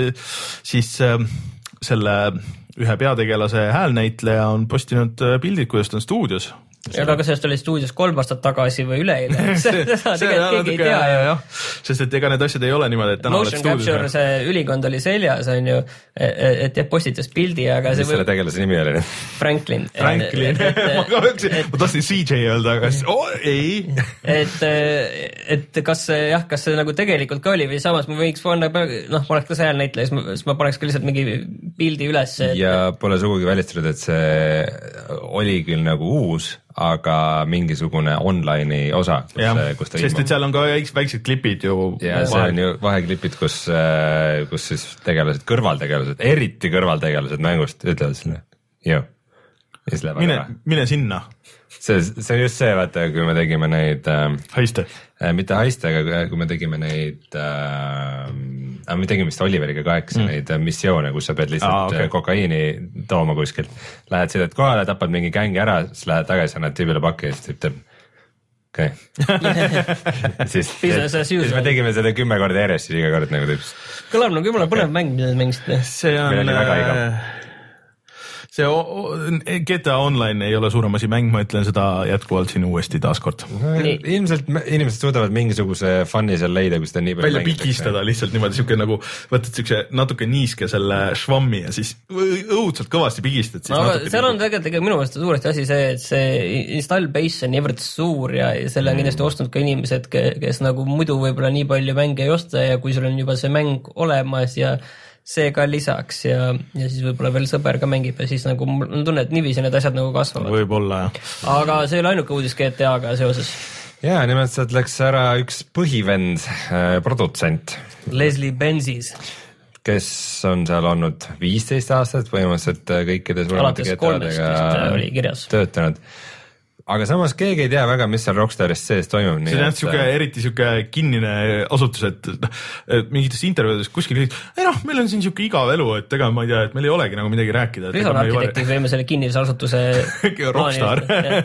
siis selle ühe peategelase häälnäitleja on postinud pildid, kuidas ta on stuudios. Aga kas sellest oli stuudios kolm aastat tagasi või üleeile? seda tegelikult keegi ei tea. Ja, ja. Sest et ega need asjad ei ole niimoodi, et täna Motion Capture, see ülikond oli seljas, on ju, et jah, postitas pildi, aga mis selle tegelase nimi oli? Franklin. Franklin. ma ka ütlesin, ma tahtsin C J öelda, aga oh, ei. et, et kas jah, kas see nagu tegelikult ka oli või samas ma võiks panna, noh, ma oleks ka see näitleja, siis ma paneks ka lihtsalt mingi pildi üles. Et... ja pole sugugi välistatud, et see oli küll nagu uus, aga mingisugune online'i osa, kus, ja, kus ta sest ilmub. Et seal on ka väiksed klipid ju. Ja see on ju vaheklipid, kus, kus siis tegelased, kõrvaltegelased, eriti kõrvaltegelased mängust ütlevad sinna, ju. Mine, mine sinna. See, see on just see, vaata, kui me tegime neid äh, haiste. Äh, mitte haiste, aga kui me tegime neid äh, aga me tegime vist Oliveriga kaheksa mm. neid missioone, kus sa pead lihtsalt ah, okay. kokaiini tooma kuskilt. Lähed sõidad kohale, tapad mingi gängi ära, siis lähed tagasi, annad tüübile pakki ja siis tüüb teeb okei okay. siis, siis me tegime seda kümme korda järjest, siis iga kord nagu tüüb. Kõlab nagu jumala põnev mäng, mida te mängisite. See on... See G T A Online ei ole suurem asi mäng, ma ütlen seda jätkuvalt siin uuesti taaskord. No, ilmselt inimesed suudavad mingisuguse fun'i seal leida, kui seda nii palju välja pikistada lihtsalt niimoodi, siuke nagu võtad siukse natuke niiske selle švammi ja siis õudselt kõvasti pigistad. No, aga seal on tegelikult minu mõelest suuresti asi see, et see install base on niivõrd suur ja selle on kindlasti ostnud ka inimesed, kes nagu muidu võib-olla nii palju mänge ei osta ja kui sul on juba see mäng olemas ja see ka lisaks ja, ja siis võib-olla veel sõber ka mängib ja siis nagu mul on tunne, et niiviisi need asjad nagu kasvavad. Võib-olla, jah. Aga see ei ole ainuke uudis G T A-ga seoses. Jaa, nimelt sealt läks ära üks põhivend, äh, produtsent. Leslie Benzies. Kes on seal olnud viisteist aastat põhimõtteliselt kõikide suuremate G T A-dega töötanud. Aga samas keegi ei tea väga, mis seal Rockstarist sees toimub. See on siuke, eriti siuke kinnine asutus, et, et mingites intervjuudes kuskil ei noh, meil on siin siuke igav elu, et ega ma ei tea, et meil ei olegi nagu midagi rääkida. Prison Architectis võime selle kinnise asutuse Rockstar.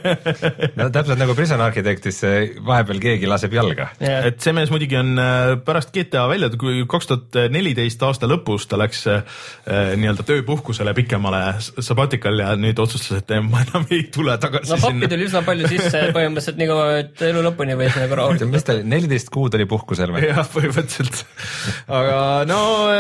no täpselt nagu Prison Architectis vahepeal keegi laseb jalga. Yeah. Et see mees muidugi on pärast G T A välja, kui kaks tuhat neliteist aasta lõpus ta läks äh, nii-öelda tööpuhkusele pikemale sabatikal ja nüüd otsustas, et ma enam ei tule tagasi no, sinna. Üsna palju sisse põhimõtteliselt nii kaua, et elu lõpuni võis nagu rahulikult. Mis ta neliteist kuud oli puhkusel või? jah, põhimõtteliselt. Aga no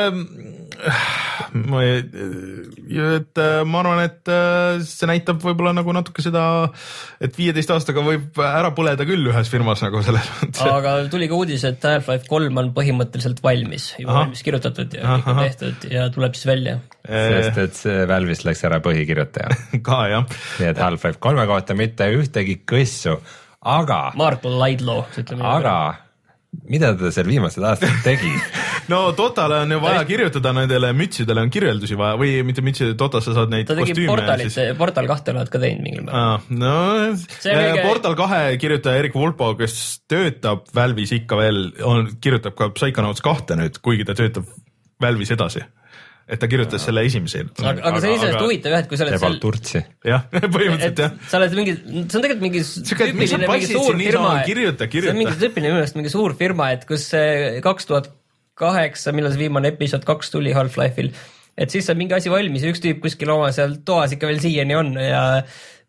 ma, et, ma arvan, et see näitab võib-olla nagu natuke seda, et viieteist aastaga võib ära põleda küll ühes firmas nagu selles mõttes. Aga tuli ka uudis, et Half-Life kolm on põhimõtteliselt valmis, juba aha. valmis kirjutatud ja kõik on tehtud ja tuleb siis välja. Sest et see Valve'ist läks ära põhikirjutaja. ka jah. Nii et Half-Life kolme kohta mitte ühtegi kõssu, aga... Mark Laidlaw. Aga mida ta seal viimased aastad tegi? no Dotale on ju vaja kirjutada, nendele mütsidele on kirjeldusi vaja või mitte mütsidele, Dotas sa saad neid ta tegi kostüüme. Portalit, siis... Portal kahte oled ka teinud mingil määral. Ah, no, mingi... Portal kahe kirjutaja Erik Vulpo, kes töötab Valve'is ikka veel, on, kirjutab ka Psychonauts kahte nüüd, kuigi ta töötab Valve'is edasi. Et ta kirjutas ja. Selle esimese. Aga, aga see on iseenesest huvitav jah, et kui sa oled seal... turtsi. jah, põhimõtteliselt jah. Sa oled mingi, see on tegelikult mingi tüüpiline mingi suur firma. Kirjuta, kirjuta. See on mingi tüüpiline minu arust mingi suur firma, et kus kaks tuhat kaheksa, millal see viimane episood kaks tuli Half-Life'il, et siis saab mingi asi valmis ja üks tüüp kuskil oma seal toas ikka veel siiani on ja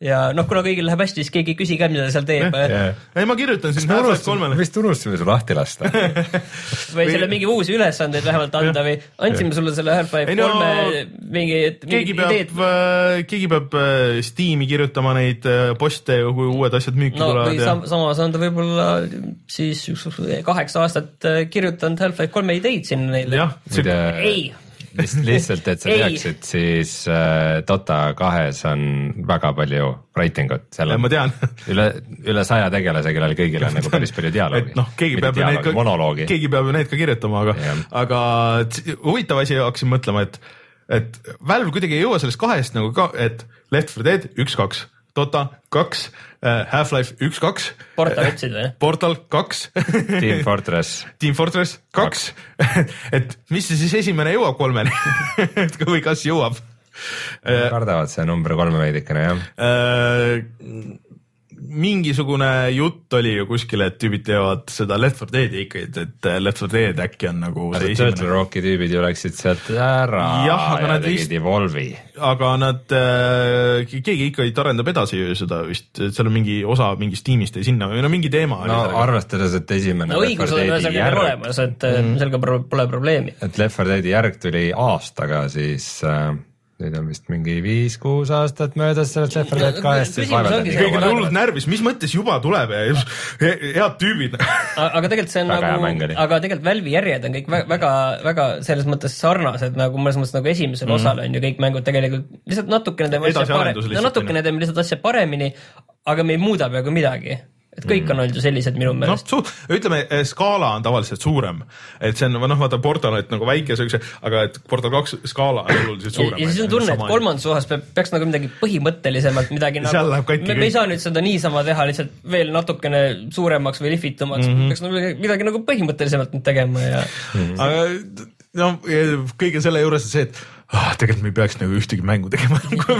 ja noh, kuna kõigil läheb hästi, siis keegi ei küsi ka, mida ta seal teeb. ei, ma kirjutan siin Half-Life kolmele. Vist unustasime su lahti lasta. või selle mingi uusi ülesandeid vähemalt anda või andsime sulle selle Half-Life kolme mingi, keegi peab, keegi peab Steam'i kirjutama neid poste, kui uued asjad müüki no, tulevad. Ja... Sam samas on ta võib-olla siis üks, kaheksa aastat kirjutanud Half-Life kolme ideid sinna neile. jah, see... ei. lihtsalt, et sa teaksid, siis äh, Dota kahes on väga palju writingut. Ja ma tean. üle, üle saja tegelase, kellel kõigil on nagu päris palju dialoogi. noh, keegi peab, dialoogi, need ka, keegi peab need ka kirjutama, aga, aga huvitav asi hakkasin mõtlema, et, et Valve kuidagi ei jõua sellest kahest nagu ka, et Left four Dead üks kaks, Dota kaks, Half-Life üks kaks. Portal ütlesid või? Portal kaks. Team Fortress. Team Fortress kaks. et mis see siis esimene jõuab kolmeni? või kas jõuab? Kardavad see number kolme veidikene, jah? Mingisugune jutt oli ju kuskil, et tüübid teevad seda Left four Dead'i ikkagi, et Left four Dead äkki on nagu see esimene. Turtle Rocki tüübid ju läksid sealt ära ja, ja tegid Evolve'i. Aga nad, äh, keegi ikkagi arendab edasi ju seda vist, et seal on mingi osa mingist tiimist ja sinna, või no mingi teema. No arvestades, et esimene no, õigus on ühesõnaga järg... olemas, et mm. sellega pole probleemi. Et Left four Dead'i järg tuli aastaga, siis... Äh... nüüd on vist mingi viis-kuus aastat möödas sellest Left four Dead kahest, siis vaevalt. Kõige hullult närvis, mis mõttes juba tuleb ja head tüübid. aga tegelikult see on väga nagu, aga tegelikult Valve'i järjed on kõik väga, väga selles mõttes sarnased, nagu mõnes mõttes nagu esimesel mm. osal on ju kõik mängud tegelikult lihtsalt natukene teeme asja paremini, no, natukene teeme lihtsalt asja paremini, aga me ei muuda peaaegu midagi. Et kõik on olnud ju sellised minu meelest. No, ütleme, skaala on tavaliselt suurem, et see on, noh, vaata Portal, et nagu väike, aga et Portal kaks skaala on oluliselt suurem. Ja, ja siis on tunne, et kolmandas osas peaks nagu midagi põhimõttelisemalt midagi nagu, me, me ei saa nüüd seda niisama teha lihtsalt veel natukene suuremaks või lihvitumaks, mm -hmm. peaks nagu midagi nagu põhimõttelisemalt nüüd tegema ja mm -hmm. aga no, kõige selle juures on see, et ah, tegelikult me ei peaks nagu ühtegi mängu tegema,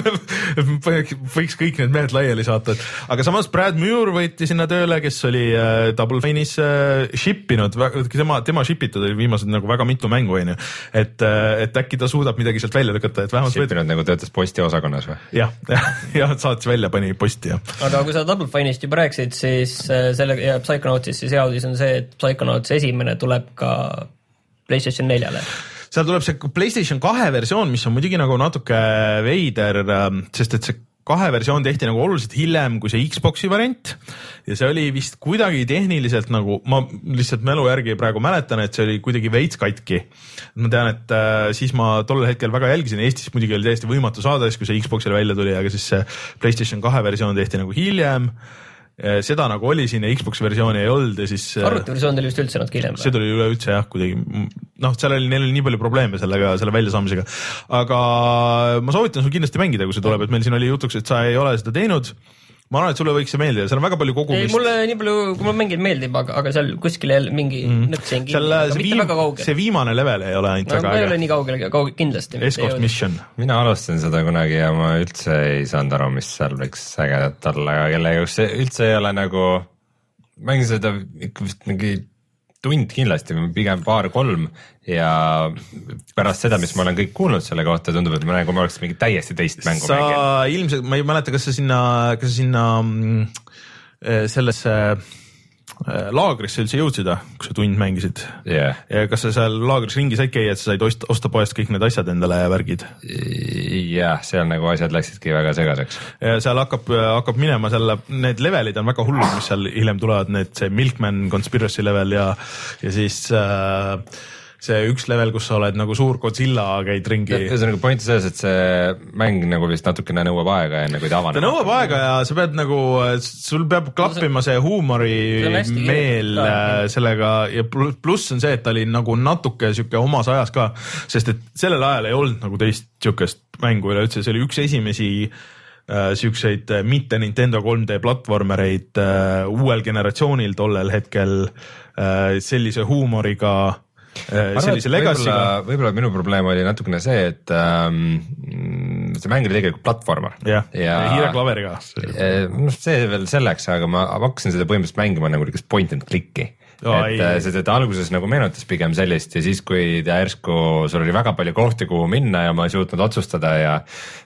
võiks kõik need mehed laiali saata, aga samas Brad Muir võeti sinna tööle, kes oli äh, Double Fine'is äh, shippinud, tema, tema shipitud oli viimased nagu väga mitu mängu, on ju, et, et äkki ta suudab midagi sealt välja lükata, et vähemalt shippinud nagu töötas posti osakonnas või? jah, jah, jah, saatis välja, pani posti, jah. aga kui sa Double Fine'ist juba rääkisid, siis selle ja Psychonautsist, siis hea uudis on see, et Psychonauts esimene tuleb ka PlayStation neljale. Seal tuleb see PlayStation kahe versioon, mis on muidugi nagu natuke veider, sest et see kahe versioon tehti nagu oluliselt hiljem kui see Xboxi variant ja see oli vist kuidagi tehniliselt nagu, ma lihtsalt mälu järgi praegu mäletan, et see oli kuidagi veits katki. Ma tean, et äh, siis ma tollel hetkel väga jälgisin, Eestis muidugi oli täiesti võimatu saada, kui see Xboxile välja tuli, aga siis see PlayStation kahe versioon tehti nagu hiljem. Seda nagu oli siin ja Xbox versiooni ei olnud ja siis arvuti versioon tuli vist üldse natuke hiljem. See tuli üleüldse jah, kuidagi, noh, seal oli, neil oli nii palju probleeme sellega, selle väljasaamisega, aga ma soovitan sul kindlasti mängida, kui see tuleb, et meil siin oli jutuks, et sa ei ole seda teinud. Ma arvan, et sulle võiks see meeldida, seal on väga palju kogumist. Ei, mulle nii palju, kui ma mängin meeldib, aga, aga seal kuskil mingi mm. nõksin kinni, aga mitte viim, väga kaugel. See viimane level ei ole ainult no, väga äge. Ma ei ole nii kaugel, kaugel kindlasti. Escort Mission. Mina alustasin seda kunagi ja ma üldse ei saanud aru, mis seal võiks ägedat olla, aga kelle jaoks see üldse ei ole nagu, mängin seda ikka vist mingi tund kindlasti, pigem paar-kolm ja pärast seda, mis ma olen kõik kuulnud selle kohta, tundub, et ma näen, kui ma oleks mingi täiesti teist mängu sa mängin. Sa ilmselt, ma ei mäleta, kas sa sinna, kas sa sinna sellesse laagrisse üldse jõudsid, kui sa tund mängisid yeah. ja kas sa seal laagris ringi said käia, et sa said osta, osta poest kõik need asjad endale ja värgid? jah, seal nagu asjad läksidki väga segaseks. Ja seal hakkab, hakkab minema selle, need levelid on väga hullud, mis seal hiljem tulevad, need see Milkman Conspiracy level ja, ja siis äh, see üks level, kus sa oled nagu suur Godzilla, käid ringi. Ja see on nagu point selles, et see mäng nagu vist natukene nõuab aega enne, kui ta avaneb. Ta nõuab aega ja sa pead nagu, sul peab klappima see huumori meel sellega ja pluss on see, et ta oli nagu natuke siuke omas ajas ka, sest et sellel ajal ei olnud nagu teist siukest mängu üleüldse, see oli üks esimesi äh, siukseid mitte Nintendo kolm D platvormereid äh, uuel generatsioonil tollel hetkel äh, sellise huumoriga sellise legacy'ga. Võib-olla minu probleem oli natukene see, et ähm, see mäng oli tegelikult platvormer. jah, ja hiireklaveriga. No see veel selleks, aga ma hakkasin seda põhimõtteliselt mängima nagu kas point and click'i. Oh, et see, et alguses nagu meenutas pigem sellist ja siis, kui ta järsku, sul oli väga palju kohti, kuhu minna ja ma ei suutnud otsustada ja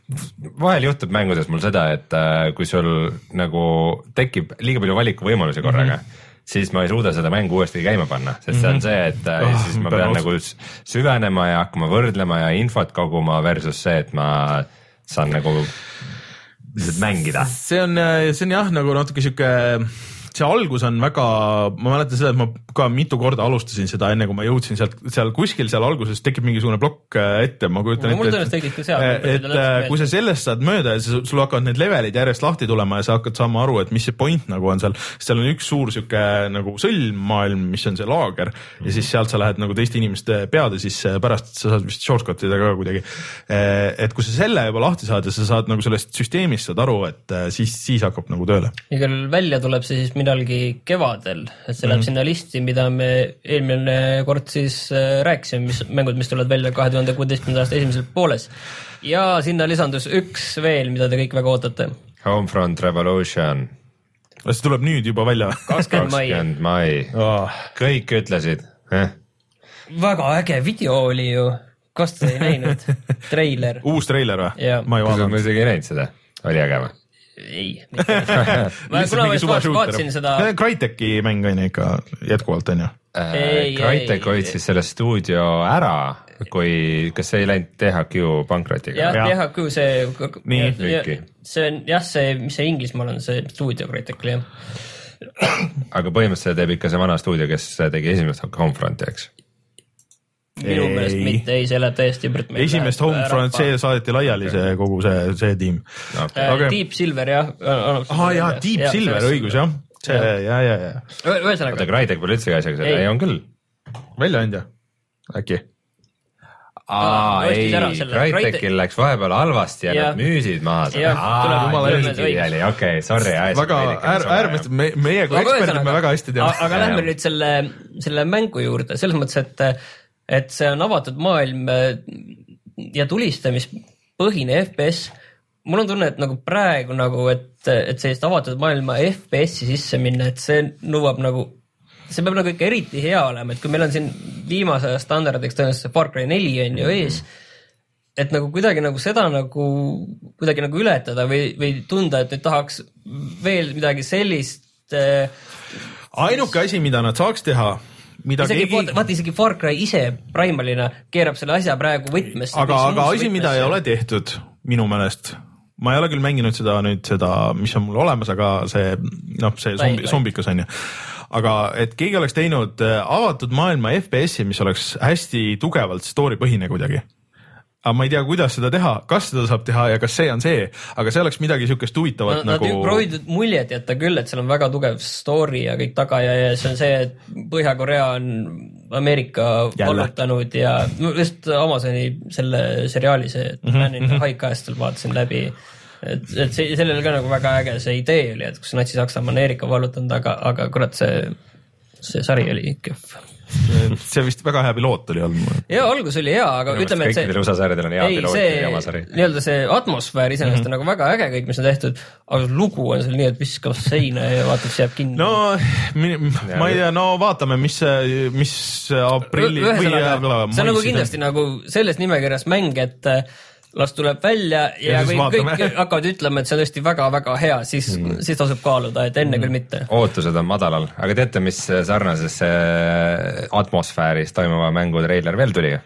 vahel juhtub mängudes mul seda, et kui sul nagu tekib liiga palju valikuvõimalusi korraga, mm-hmm. siis ma ei suuda seda mängu uuesti käima panna, sest see on see, et oh, siis ma pean nagu süvenema ja hakkama võrdlema ja infot koguma versus see, et ma saan nagu lihtsalt mängida. See on, see on jah, nagu natuke siuke, see algus on väga, ma mäletan seda, et ma ka mitu korda alustasin seda enne, kui ma jõudsin sealt, seal kuskil seal alguses tekib mingisugune plokk ette, ma kujutan no, ette, et, et, et, et kui sa sellest saad mööda ja sul hakkavad need levelid järjest lahti tulema ja sa hakkad saama aru, et mis see point nagu on seal, seal on üks suur siuke nagu sõlmmaailm, mis on see laager ja siis sealt sa lähed nagu teiste inimeste pead ja siis pärast sa saad vist shortcut'ida ka kuidagi. Et kui sa selle juba lahti saad ja sa saad nagu sellest süsteemist saad aru, et siis, siis hakkab nagu tööle. Ja küll välja tuleb see siis midagi kevadel, et see läheb mm-hmm. sinna listi, mida me eelmine kord siis rääkisime, mis mängud, mis tulevad välja kahe tuhande kuueteistkümnenda aasta esimesel pooles. Ja sinna lisandus üks veel, mida te kõik väga ootate. Homefront Revolution. See tuleb nüüd juba välja. kakskümmend mai. kakskümmend mai. Oh. Kõik ütlesid. Eh? Väga äge video oli ju. Kas te ei näinud? Treiler. Uus treiler või? Ma ei vaadanud. Ma isegi ei näinud seda. Oli äge või? Ei, mitte. Ma kuna ma vaatasin seda... Crytek'i mäng on ikka jätkuvalt on ju? Crytek hoid siis selle stuudio ära, kui, kas see ei läinud T H Q pankrotiga? Jah, T H Q see... Nii. Ja, see on, jah, see, mis see Inglismaal on, see stuudio Crytek'li, jah. Aga põhimõtteliselt teeb ikka see vana stuudio, kes tegi esimest Homefronti, eks? Minu meelest mitte, ei, see läheb täiesti esimest Homefront, see saadeti laiali see kogu see, see tiim okay. Okay. Deep Silver jah ah jah, Deep ja, Silver, õigus jah see, ja, ja, ja ühesõnaga Crytek pole üldse asjaga seda, ei on küll väljaandja, äkki aa, ah, ei, Crytekil läks vahepeal halvasti ja, ja nad müüsid maha seda okei, sorry väga äärmest, meie kui eksperdid me väga hästi teame aga lähme nüüd selle, selle mängu juurde, selles mõttes, et et see on avatud maailm ja tulistamispõhine F P S. Mul on tunne, et nagu praegu nagu, et, et sellist avatud maailma F P S-i sisse minna, et see nõuab nagu, see peab nagu ikka eriti hea olema, et kui meil on siin viimase standardiks tõenäoliselt Far Cry neli on ju ees, et nagu kuidagi nagu seda nagu, kuidagi nagu ületada või, või tunda, et nüüd tahaks veel midagi sellist. Ainuke asi, mida nad saaks teha, mida isegi, keegi... vaata isegi Far Cry ise primalina keerab selle asja praegu võtmesse. Aga, aga asi, mida ei ole tehtud minu meelest, ma ei ole küll mänginud seda nüüd seda, mis on mul olemas, aga see, noh, see zombi, zombikas on ju. Aga et keegi oleks teinud avatud maailma F P S-i, mis oleks hästi tugevalt story põhine kuidagi. Aga ma ei tea, kuidas seda teha, kas seda saab teha ja kas see on see, aga see oleks midagi siukest huvitavat no, nagu... Nad proovitud muljet jätta küll, et seal on väga tugev story ja kõik taga ja, ja see on see, et Põhja-Korea on Ameerika vallutanud ja just Amazoni selle seriaali see mm -hmm. Man in High Castle vaatasin läbi, et, et see, sellel ka nagu väga äge see idee oli, et kus Natsi-Saksamaa Ameerika vallutanud, aga, aga kurat see, see sari oli kehv. See vist väga hea piloot oli olnud. Ja algus oli hea, aga Minu ütleme, et see... Kõikidel usasääredel on hea ei, piloot see, ja oma sari. Nii-öelda see atmosfäär iseenesest mm -hmm. on nagu väga äge kõik, mis on tehtud, aga lugu on seal nii, et viskab seina ja vaatab, see jääb kinni. No, ma ei tea, no vaatame, mis, mis aprilli... Ühesõnaga, see on nagu kindlasti nagu selles nimekirjas mäng, et las tuleb välja ja, ja kui kõik hakkavad ütlema, et see on tõesti väga-väga hea, siis, mm. siis tasub kaaluda, et enne mm. küll mitte. Ootused on madalal, aga teate, mis sarnases atmosfääris toimuva mängu treiler veel tuli?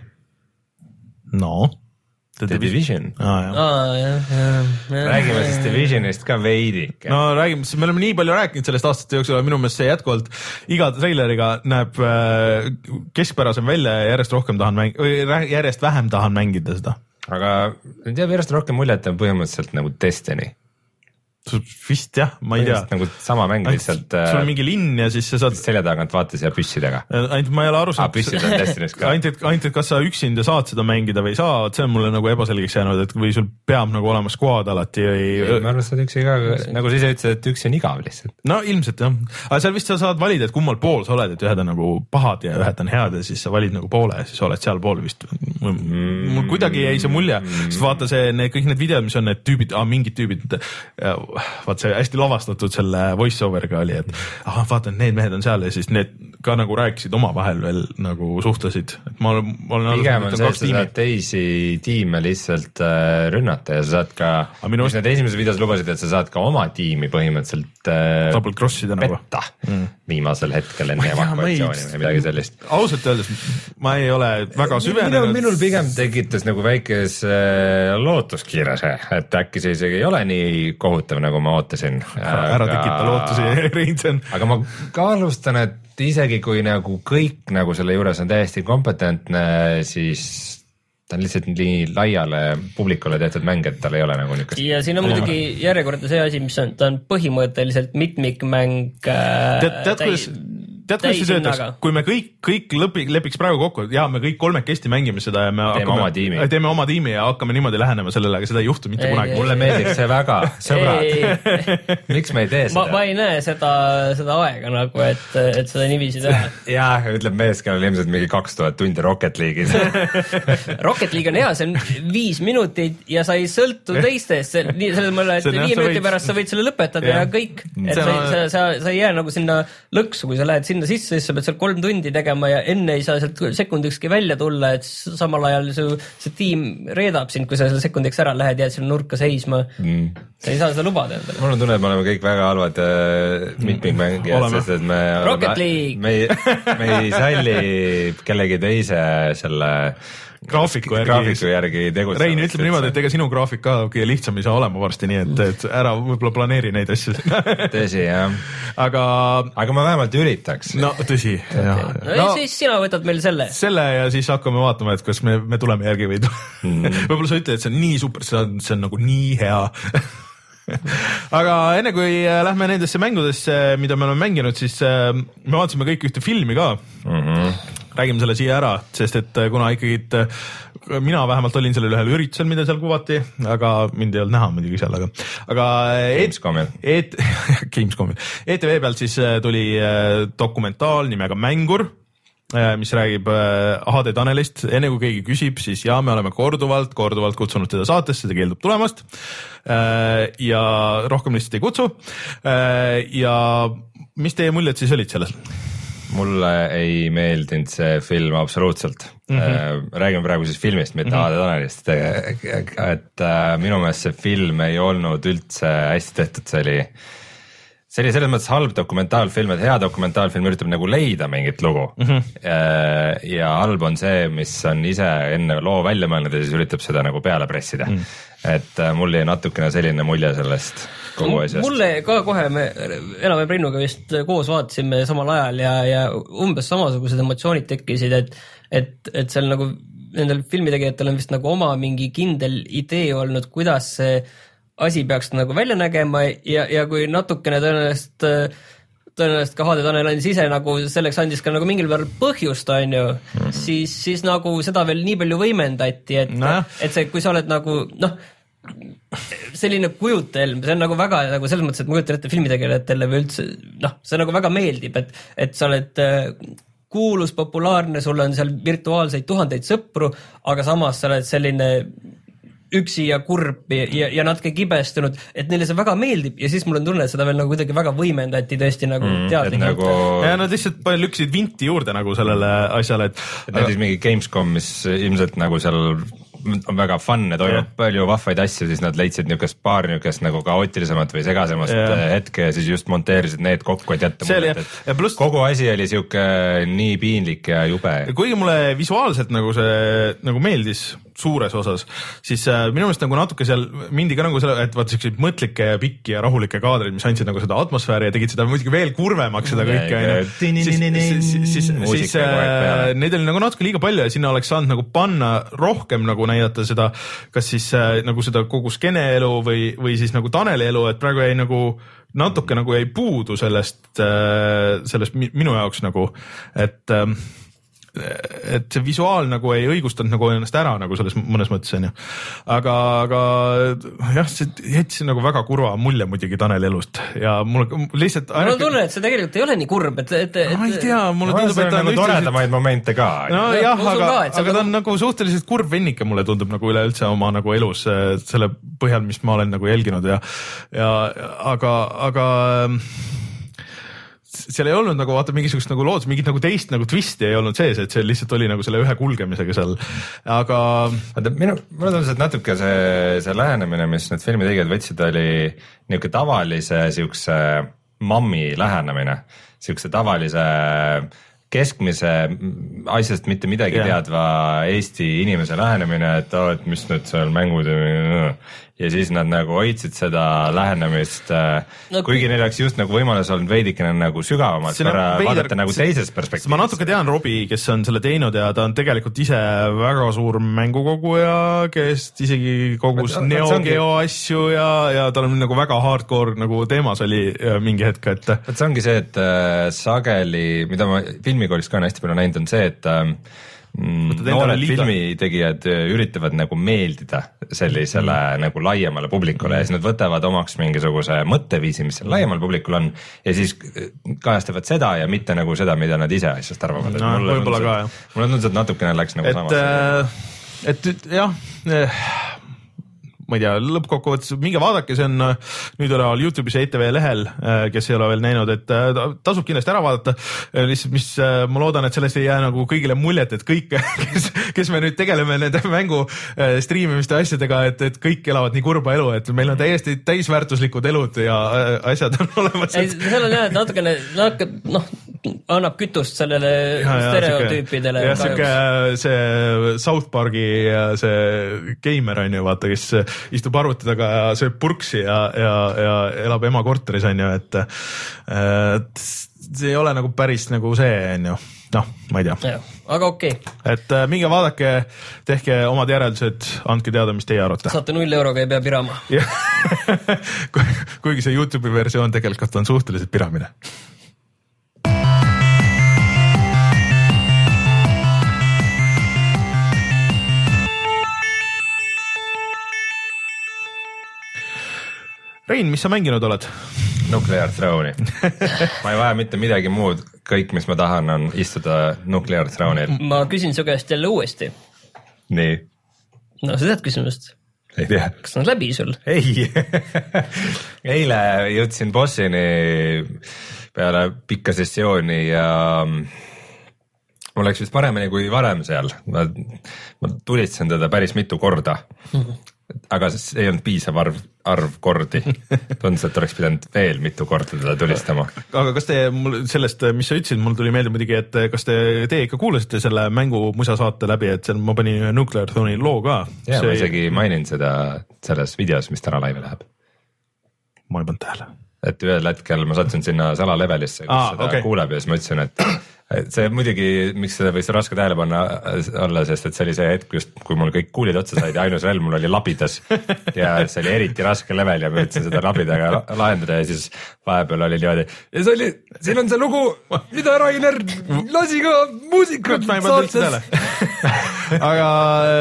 No, The, The Division. Ah, jah. Ah, jah, jah, jah, räägime siis Divisionist ka veidik. No räägime, me oleme nii palju rääkinud sellest aastate jooksul, minu meelest see jätkuvalt iga treileriga näeb keskpärasem välja ja järjest rohkem tahan mäng- või järjest vähem tahan mängida seda. Aga nüüd jääb järjest rohkem muljet on põhimõtteliselt nagu Destiny. vist jah, ma ei tea. Nagu sama mäng lihtsalt. Sul on mingi linn ja siis sa saad. Selja tagant vaatasid ja püssidega. Ainult ma ei ole aru saanud. Ah, püssid on Destiny's ka. Ainult, ainult, et kas sa üksinda saad seda mängida või ei saa, see on mulle nagu ebaselgeks jäänud, et või sul peab nagu olema squad alati või. Ma arvan, et sa oled üksi ka, nagu sa ise ütlesid, et üksi on igav lihtsalt. No ilmselt jah. Aga seal vist sa saad valida, et kummal pool sa oled, et ühed on nagu pahad ja ühed on head ja siis sa valid nagu poole ja siis oled seal pool vist. Mul kuidagi jäi see mulje, sest vaata see, need, kõik need videod, mis on need tüübid, ah, mingid tüübid, vaat see hästi lavastatud selle voice over'ga oli, et ah, vaata, need mehed on seal ja siis need ka nagu rääkisid oma vahel veel nagu suhtlesid. Et ma olen, ma olen pigem on see, et sa saad teisi tiime lihtsalt äh, rünnata ja sa saad ka, mis must... need esimesed videos lubasid, et sa saad ka oma tiimi põhimõtteliselt äh, double crossida nagu petta mm. viimasel hetkel enne evakuatsiooni või midagi sellist. Ausalt öeldes ma ei ole väga süvenenud. Minul, minul pigem tekitas nagu väikes äh, lootuskiire see, et äkki see isegi ei ole nii kohutav, nagu ma ootasin. Ära tekita lootusi, Reinsen. Aga ma kaalustan, et isegi kui nagu kõik nagu selle juures on täiesti kompetentne, siis ta on lihtsalt nii laiale publikule tehtud mäng, et tal ei ole nagu niisugust. Ja siin on muidugi järjekorda see asi, mis on, ta on põhimõtteliselt mitmikmäng äh, tead, tead, kuidas, tead, kuidas siis öeldaks, kui me kõik, kõik lõpi, lepiks praegu kokku, ja me kõik kolmekesti mängime seda ja me teeme, hakkame, oma tiimi. teeme oma tiimi ja hakkame niimoodi lähenema sellele, aga seda ei juhtu mitte ei, kunagi. Mulle meeldiks see väga, sõbrad. Miks me ei tee seda? Ma, ma ei näe seda, seda aega nagu, et, et seda niiviisi teha. Jah, ütleb mees, kellel ilmselt mingi kaks tuhat tundi Rocket League'is. Rocket League on hea, see on viis minutit ja sa ei sõltu teistest. Nii selles mõttes, et viie minuti pärast sa võid selle lõpetada ja, ja kõik. Et sa, sa, sa, sa ei jää nagu sinna lõksu, kui sa lähed sinna sisse, siis sa pead seal kolm tundi tegema ja enne ei saa sealt sekundikski välja tulla, et samal ajal su, see tiim reedab sind, kui sa selle sekundiks ära lähed, jääd sinna nurka seisma. Mm. Sa ei saa seda lubada endale. Mul on tunne, et me oleme kõik väga halvad äh, mitmikmängijad, sest et me, Rocket League. me, me, me ei salli kellegi teise selle graafiku järgi, graafiku järgi tegutsemist. Rein ütleb niimoodi, et ega sinu graafik ka kõige lihtsam ei saa olema varsti, nii et, et ära võib-olla planeeri neid asju. Tõsi, jah. Aga... aga ma vähemalt üritaks. No tõsi. Okay. No, no siis sina võtad meil selle. Selle ja siis hakkame vaatama, et kas me, me tuleme järgi või mm. võib-olla sa ütled, et see on nii super, see on, see on nagu nii hea. Aga enne kui lähme nendesse mängudesse, mida me oleme mänginud, siis me vaatasime kõik ühte filmi ka. Mm-hmm. Räägime selle siia ära, sest et kuna ikkagi mina vähemalt olin sellel ühel üritusel, mida seal kuvati, aga mind ei olnud näha muidugi seal, aga, aga Gamescomil. Et, Gamescomil. E T V pealt siis tuli dokumentaal nimega Mängur, mis räägib H D Tanelist. Enne kui keegi küsib, siis ja me oleme korduvalt, korduvalt kutsunud teda saatesse, ta keeldub tulemast ja rohkem lihtsalt ei kutsu. Ja mis teie muljed siis olid selles? Mulle ei meeldinud see film absoluutselt. Mm-hmm. Räägime praegu siis filmist, mitte mm-hmm. H D Tanelist. Et minu meelest see film ei olnud üldse hästi tehtud, see oli see oli selles mõttes halb dokumentaalfilm, et hea dokumentaalfilm üritab nagu leida mingit lugu mm-hmm. ja halb on see, mis on ise enne loo välja mõelnud ja siis üritab seda nagu peale pressida mm. et mul jäi natukene selline mulje sellest kogu asjast. Mulle ka kohe, me enam Brennuga vist koos vaatasime samal ajal ja, ja umbes samasugused emotsioonid tekkisid, et, et, et seal nagu nendel filmitegijatel on vist nagu oma mingi kindel idee olnud, kuidas see asi peaks nagu välja nägema ja, ja kui natukene tõenäoliselt, tõenäoliselt ka H D Tanel andis ise nagu selleks andis ka nagu mingil määral põhjust, on ju, mm-hmm. siis, siis nagu seda veel nii palju võimendati, et, no. et see, kui sa oled nagu, noh, selline kujutelm, see on nagu väga nagu selles mõttes, et ma kujutan ette filmitegijatele või üldse, noh, see nagu väga meeldib, et, et sa oled kuulus, populaarne, sul on seal virtuaalseid tuhandeid sõpru, aga samas sa oled selline üksi ja kurb ja, ja, ja natuke kibestunud, et neile see väga meeldib ja siis mul on tunne, et seda veel nagu kuidagi väga võimendati tõesti nagu mm, teadlikult. Nagu... ja nad lihtsalt lüksid vinti juurde nagu sellele asjale, et, et näiteks mingi Gamescom, mis ilmselt nagu seal on väga fun ja toimub yeah. palju vahvaid asju, siis nad leidsid niisugust paar niisugust nagu kaootilisemat või segasemast yeah. hetke ja siis just monteerisid need kokku, et jätta mulle, et, et plus... kogu asi oli siuke nii piinlik ja jube. Kuigi mulle visuaalselt nagu see nagu meeldis, suures osas, siis äh, minu meelest nagu natuke seal mindi ka nagu selle, et vaata siukseid mõtlikke ja pikki ja rahulikke kaadreid, mis andsid nagu seda atmosfääri ja tegid seda muidugi veel kurvemaks seda kõike, onju. siis, siis äh, neid oli nagu natuke liiga palju ja sinna oleks saanud nagu panna rohkem nagu näidata seda, kas siis äh, nagu seda kogu skeneelu või, või siis nagu Taneli elu, et praegu jäi nagu natuke nagu jäi puudu sellest, sellest minu jaoks nagu, et et see visuaal nagu ei õigustanud nagu ennast ära nagu selles mõnes mõttes onju. Aga, aga jah, see jättis nagu väga kurva mulje muidugi Taneli elust ja mul lihtsalt mul on tunne, et see tegelikult ei ole nii kurb, et, et, et ma ei tea, mulle tundub, et ta on nagu toredamaid momente ka. No jah, aga, ka, aga ta on nagu suhteliselt kurb vennike, mulle tundub nagu üleüldse oma nagu elus selle põhjal, mis ma olen nagu jälginud ja, ja aga, aga seal ei olnud nagu vaata mingisugust nagu loodus, mingit nagu teist nagu twisti ei olnud sees, et see lihtsalt oli nagu selle ühe kulgemisega seal, aga vaata minu, mulle tundus, et natuke see, see lähenemine, mis need filmi tegijad võtsid, oli niisugune tavalise siukse mammi lähenemine, siukse tavalise keskmise asjast mitte midagi yeah. teadva Eesti inimese lähenemine, et oo, et mis nüüd seal mängud ja siis nad nagu hoidsid seda lähenemist no,, kuigi neil oleks just nagu võimalus olnud veidikene nagu sügavamalt korra vaadata nagu teises perspektiivis. Ma natuke tean Robbie, kes on selle teinud ja ta on tegelikult ise väga suur mängukoguja, kes isegi kogus Neo Geo asju ja, ja tal on nagu väga hardcore nagu teemas oli mingi hetk, et et see ongi see, et äh, sageli, mida ma filmikoolis ka hästi palju näinud, on see, et äh, noored filmitegijad üritavad nagu meeldida sellisele mm. nagu laiemale publikule mm. ja siis nad võtavad omaks mingisuguse mõtteviisi, mis seal laiemal publikul on ja siis kajastavad seda ja mitte nagu seda, mida nad ise asjast arvavad. No, võib-olla ka, jah. Mulle tundus, et natukene läks nagu et, samas. Et, et jah, ma ei tea, lõppkokkuvõttes minge vaadake, see on nüüd üleval YouTube'is ja E T V lehel, kes ei ole veel näinud, et tasub kindlasti ära vaadata. Lihtsalt, mis ma loodan, et sellest ei jää nagu kõigile muljet, et kõik, kes, kes me nüüd tegeleme nende mängu striimimiste asjadega, et, et kõik elavad nii kurba elu, et meil on täiesti täisväärtuslikud elud ja asjad on olemas. Et... seal on jah, et natukene, natuke, noh, annab kütust sellele ja, stereotüüpidele. Ja siuke see South Parki see geimer on ju, vaata, kes istub arvuti taga ja sööb purksi ja, ja, ja elab ema korteris on ju, et, et see ei ole nagu päris nagu see on ju, noh, ma ei tea. Aga okei. Okay. Et minge vaadake, tehke omad järeldused, andke teada, mis teie arvate. Saate null euroga ei pea pirama. Kuigi see YouTube'i versioon tegelikult on suhteliselt piramine. Rein, mis sa mänginud oled? Nuclear Throne'i. Ma ei vaja mitte midagi muud, kõik, mis ma tahan, on istuda Nuclear Throne'il. Ma küsin su käest jälle uuesti. Nii. No, sa tead küsimust? Ei tea. Kas on läbi sul? Ei. Eile jõudsin bossini peale pikka sessiooni ja mul läks vist paremini kui varem seal. Ma, ma tulitsen teda päris mitu korda. Aga see ei olnud piisav arv, arv kordi. Tundus, et oleks pidanud veel mitu korda teda tulistama. Aga kas te mul sellest, mis sa ütlesid, mul tuli meelde muidugi, et kas te, te ikka kuulasite selle mängu musa saate läbi, et seal ma panin Nuclear Throne'i loo ka. Ja, ma isegi mainin seda selles videos, mis täna laivi läheb. Ma ei pannud tähele. Et ühel hetkel ma sattusin sinna salalevelisse, kus ah, seda okay. kuuleb ja siis ma ütlesin, et see muidugi, miks seda võis raske tähele panna olla, sest et see oli see hetk just, kui mul kõik kuulid otsa said ja ainus relv mul oli labidas ja see oli eriti raske level ja ma ütlesin seda labidaga lahendada ja siis vahepeal oli niimoodi ja see oli, siin on see lugu, mida Rainer lasi ka muusikud saates. Aga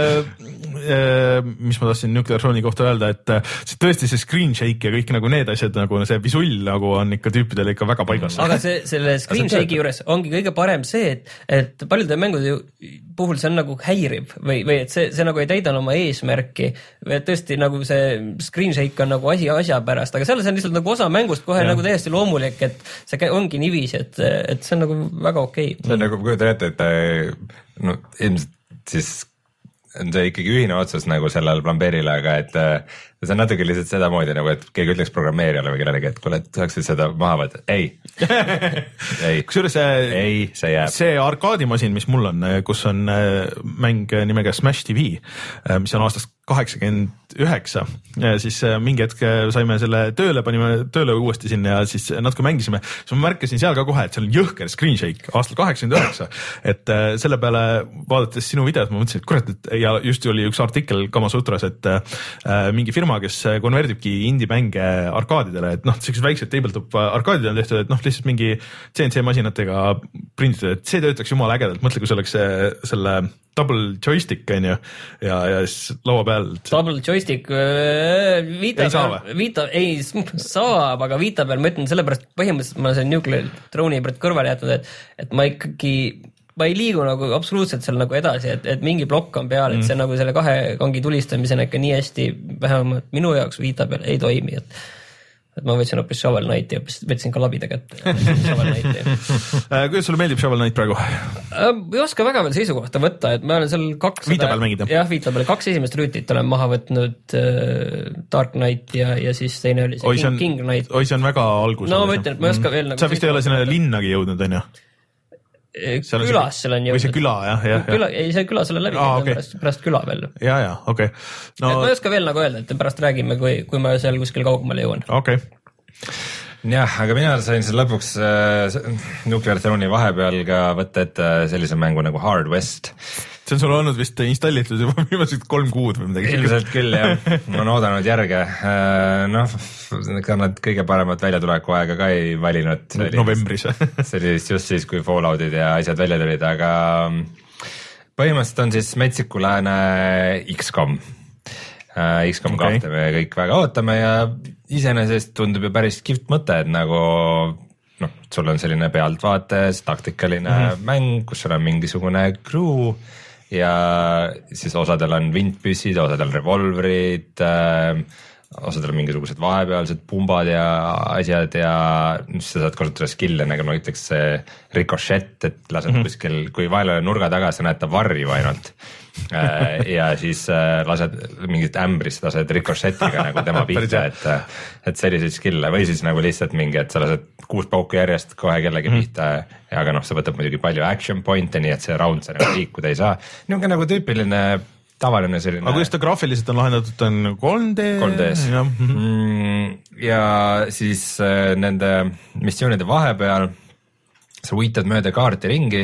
mis ma tahtsin Nuclear Throne'i kohta öelda, et see tõesti see screen shake ja kõik nagu need asjad, nagu see visull nagu on ikka tüüpidel ikka väga paigas. Aga see, selle screen shake'i juures ongi kõige parem see, et, et paljude mängude puhul see on nagu häiriv või, või et see, see nagu ei täida oma eesmärki või et tõesti nagu see screen shake on nagu asi asja pärast, aga selles on lihtsalt nagu osa mängust kohe ja. Nagu täiesti loomulik, et see ongi niiviisi, et, et see on nagu väga okei. See on nagu, kui kujutan ette, et no ilmselt siis on see ikkagi ühine otsus nagu sellel plambeerile, aga et see on natuke lihtsalt sedamoodi nagu, et keegi ütleks programmeerijale või kellelegi, et kuule, et tahaksid seda maha võtta. Ei, ei, kusjuures see, ei, see jääb. See arkaadimasin, mis mul on, kus on mäng nimega Smash T V, mis on aastast kaheksakümmend üheksa, siis mingi hetk saime selle tööle, panime tööle uuesti sinna ja siis natuke mängisime. Siis ma märkasin seal ka kohe, et seal on jõhker screen shake aastal kaheksakümmend üheksa, et selle peale vaadates sinu videot, ma mõtlesin, et kurat, et ja just oli üks artikkel Kamasutras, et mingi firma, kes konverdibki indie-mänge arkaadidele, et noh, sellised väiksed tabletop arkaadid on tehtud, et noh, lihtsalt mingi C N C masinatega prinditud, et see töötaks jumala ägedalt, mõtle, kui see oleks selle double joystick on ju ja, ja siis laua peal. Double joystick Vita ei saa, Vita, ei saab, aga Vita peal ma ütlen sellepärast põhimõtteliselt ma olen Nuclear Throne'i kõrvale jätnud, et, et ma ikkagi ma ei liigu nagu absoluutselt seal nagu edasi, et, et mingi plokk on peal, et see mm. nagu selle kahe kangi tulistamisena ikka nii hästi vähemalt minu jaoks Vita peal ei toimi, et et ma võtsin hoopis Shovel Knighti ja võtsin ka labida kätte. Kuidas sulle meeldib Shovel Knight praegu? Ei oska väga veel seisukohta võtta, et ma olen seal kaks Vita peal mängida? Jah, Vita peal kaks esimest rüütit olen maha võtnud äh, Dark Knight ja, ja siis teine oli see oi, King, on, King Knight. Oi, see on väga algus. No ma ütlen, et ma ei oska veel nagu sa vist ei ole sinna linnagi jõudnud, on ju? Seal külas seal on jõudnud. Või see küla, jah, jah. Küla, ei, see küla selle läbi, ah, okay. pärast, pärast küla veel. Ja, ja, okei. Okay. No, ma ei oska veel nagu öelda, et pärast räägime, kui, kui ma seal kuskil kaugemale jõuan. Okei. Okay. Jah, aga mina sain seal lõpuks äh, Nuclear Throne'i vahepeal ka võtta ette sellise mängu nagu Hard West. See on sul olnud vist installitud juba viimased kolm kuud või midagi. Ilmselt küll, jah. Ma olen oodanud järge. Noh, ka nad kõige paremat väljatuleku aega ka ei valinud. Novembris. See oli just siis, kui Falloutid ja asjad välja tulid, aga põhimõtteliselt on siis Metsiku lääne X COM. X COM okay. kahte me kõik väga ootame ja iseenesest tundub ju päris kihvt mõte, et nagu noh, sul on selline pealtvaates taktikaline mm-hmm. mäng, kus sul on mingisugune crew ja siis osadel on vintpüssid, osadel revolverid, osadel on mingisugused vahepealsed pumbad ja asjad ja sa saad kasutada skill'e nagu no ütleks see ricochet, et lased mm-hmm. kuskil, kui vaenlane nurga taga, sa näed ta varju ainult ja siis lased mingit ämbrist, lased ricochetiga nagu tema pihta, et, et selliseid skill'e või siis nagu lihtsalt mingi, et sa lased kuus pauku järjest kohe kellegi pihta ja aga noh, see võtab muidugi palju action point'e, nii et see round sa nagu liikuda ei saa. Niisugune nagu tüüpiline tavaline selline. aga kuidas ta graafiliselt on lahendatud, on kolm D? kolm D-s. Ja, ja siis nende missioonide vahepeal sa uitad mööda kaarti ringi,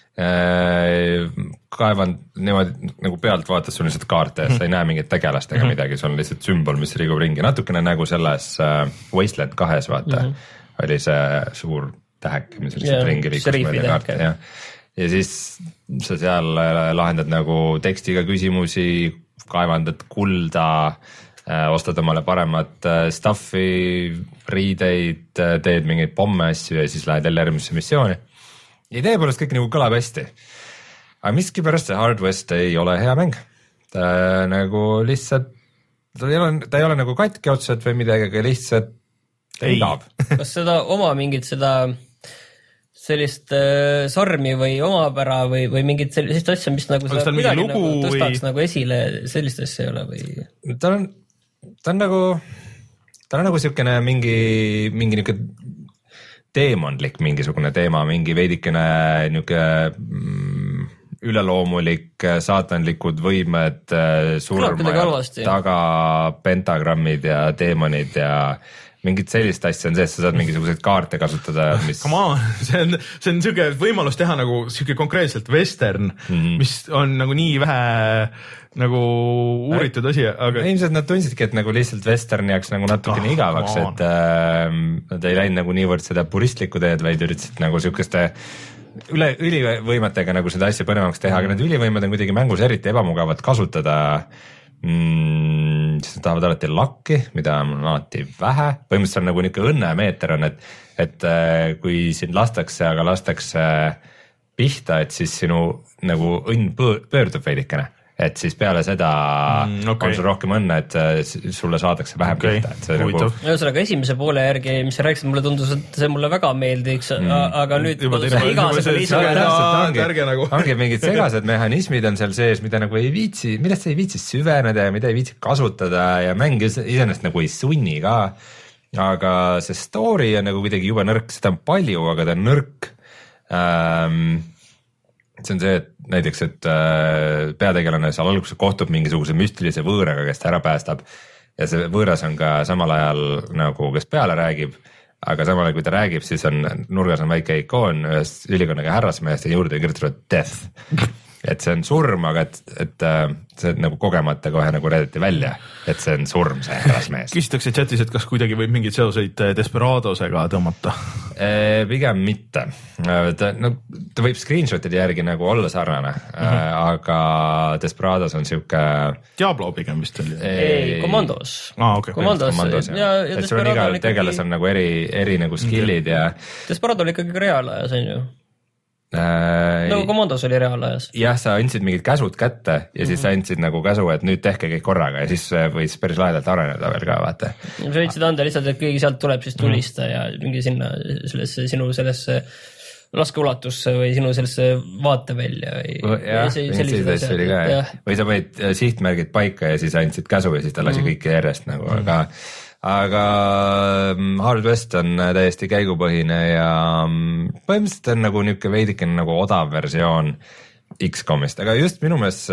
kaevand niimoodi nagu pealt vaatas sul lihtsalt kaarte ja sa ei näe mingit tegelast ega midagi, sul on lihtsalt sümbol, mis liigub ringi, natukene nagu selles uh, Wasteland kahes vaata mm, -hmm. oli see suur tähek, mis lihtsalt yeah, ringi liikus mööda kaarte ja, ja siis sa seal lahendad nagu tekstiga küsimusi, kaevandad kulda, ostad omale paremat stuffi, riideid, teed mingeid pomme asju ja siis lähed jälle järgmisse missiooni. Idee poolest kõik nagu kõlab hästi, aga miskipärast see Hard West ei ole hea mäng. Ta nagu lihtsalt, ta ei ole, ta ei ole nagu katki otseselt või midagi, aga lihtsalt ei taab. Kas seda oma mingit seda sellist äh, sarmi või omapära või, või mingit sellist asja, mis nagu seda kuidagi nagu tõstaks või... nagu esile, sellist asja ei ole või? Ta on, ta on nagu, ta on nagu siukene mingi, mingi niisugune teemonlik mingisugune teema, mingi veidikene niisugune mm, üleloomulik, saatanlikud võimed, surmajad, taga pentagrammid ja teemonid ja mingit sellist asja on see, et sa saad mingisuguseid kaarte kasutada, mis come on, see on, see on siuke võimalus teha nagu siuke konkreetselt western mm-hmm., mis on nagu nii vähe nagu uuritud asi, aga ilmselt nad tundsidki, et nagu lihtsalt western jääks nagu natukene oh, igavaks, et äh, nad ei läinud nagu niivõrd seda puristlikku teed, vaid üritasid nagu siukeste üle, ülivõimetega nagu seda asja põnevaks teha, aga need ülivõimed on kuidagi mängus eriti ebamugavad kasutada mm, siis nad tahavad alati lakki, mida on alati vähe, põhimõtteliselt on nagu niisugune õnnemeeter on, et, et äh, kui sind lastakse, aga lastakse pihta, et siis sinu nagu õnn pöördub veidikene. et siis peale seda mm, okay. on sul rohkem õnne, et sulle saadakse vähem okay. pihta, et see nagu... ühesõnaga esimese poole järgi, mis sa rääkisid, mulle tundus, et see mulle väga meeldiks mm., aga nüüd juba teine, igasugune isu nagu. ongi mingid segased mehhanismid on seal sees, mida nagu ei viitsi, millest ei viitsi süveneda ja mida ei viitsi kasutada ja mäng iseenesest nagu ei sunni ka, aga see story on nagu kuidagi jube nõrk, seda on palju, aga ta on nõrk ähm, see on see, et näiteks, et äh, peategelane seal alguses kohtub mingisuguse müstilise võõraga, kes ta ära päästab ja see võõras on ka samal ajal nagu, kes peale räägib, aga samal ajal kui ta räägib, siis on nurgas on väike ikoon ühest ülikonnaga härrasmehest ja juurde kirjutatud death. Et see on surm, aga et, et see nagu kogemata kohe nagu reedeti välja, et see on surm, see härrasmees. Küsitakse chatis, et kas kuidagi võib mingeid seoseid Desperadosega tõmmata? Pigem mitte. Ta, no, ta võib screenshotide järgi nagu olla sarnane, mm-hmm. aga Desperados on siuke... Diablo pigem vist oli? Ei, Commandos. Ah, okay. Commandos, Commandos ja, ja et sul on igal tegelas on nagu eri, eri nagu skillid ja... Desperado oli ikkagi reaalajas, on ju? Äh, nagu Commandos oli reaalajas. Jah, sa andsid mingid käsud kätte ja mm-hmm. siis sa andsid nagu käsu, et nüüd tehke kõik korraga ja siis võis päris lahedalt areneda veel ka, vaata. Sa võitsid anda lihtsalt, et keegi sealt tuleb, siis tulista mm-hmm. ja mingi sinna sellesse sinu sellesse laskeulatusse või sinu sellesse vaatevälja. Või, jah, sellised asjad oli ka. Ja. Või sa võid sihtmärgid paika ja siis andsid käsu ja siis ta lasi mm-hmm. kõike järjest nagu, mm-hmm. aga aga Hard West on täiesti käigupõhine ja põhimõtteliselt on nagu niisugune veidikene nagu odav versioon X-komist, aga just minu meelest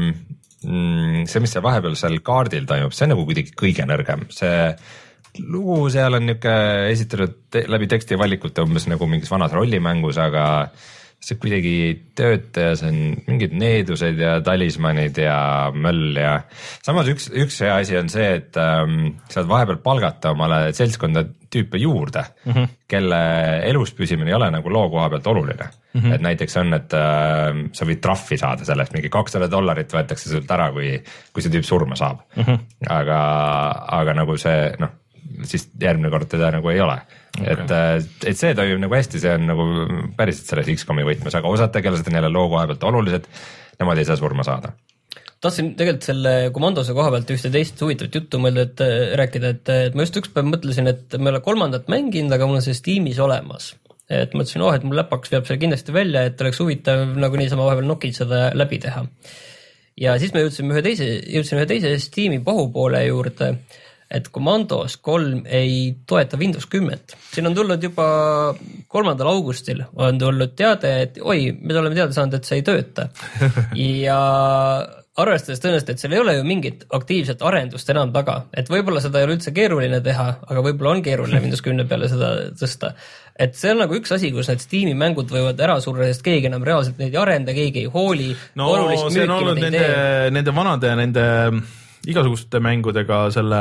see, mis seal vahepeal seal kaardil toimub, see on nagu kuidagi kõige nõrgem. See lugu seal on niisugune esitatud te läbi teksti valikute umbes nagu mingis vanas rollimängus, aga see kuidagi ei tööta ja see on mingid needused ja talismanid ja möll ja samas üks, üks hea asi on see, et ähm, saad vahepeal palgata omale seltskonda tüüpe juurde, mm-hmm. kelle elus püsimine ei ole nagu loo koha pealt oluline. Mm-hmm. Et näiteks on, et äh, sa võid traffi saada sellest, mingi kakssada dollarit võetakse sult ära, kui, kui see tüüp surma saab. Mm-hmm. Aga, aga nagu see, noh, siis järgmine kord teda nagu ei ole. Okay. Et, et see toimib nagu hästi, see on nagu päriselt selles X-komi võtmes, aga osad tegelased on jälle loo koha pealt olulised, nemad ei saa surma saada. Tahtsin tegelikult selle Commandose koha pealt ühte teist huvitavat juttu mõelda, et rääkida, et, et ma just üks päev mõtlesin, et ma ei ole kolmandat mänginud, aga mul on see Steamis olemas. Et mõtlesin, oh, et mul läpaks veab selle kindlasti välja, et oleks huvitav nagu niisama vahepeal nokid seda läbi teha. Ja siis me jõudsime ühe teise, jõudsime ühe teise Steam'i pahupoole juurde, et Commandos kolm ei toeta Windows kümme. Siin on tulnud juba kolmandal augustil, on tulnud teade, et oi, me oleme teada saanud, et see ei tööta. Ja arvestades tõenäoliselt, et seal ei ole ju mingit aktiivset arendust enam taga, et võib-olla seda ei ole üldse keeruline teha, aga võib-olla on keeruline Windows kümme peale seda tõsta. Et see on nagu üks asi, kus need Steam'i mängud võivad ära surra, sest keegi enam reaalselt neid ei arenda, keegi ei hooli. No see on olnud nende, nende vanade ja nende igasuguste mängudega selle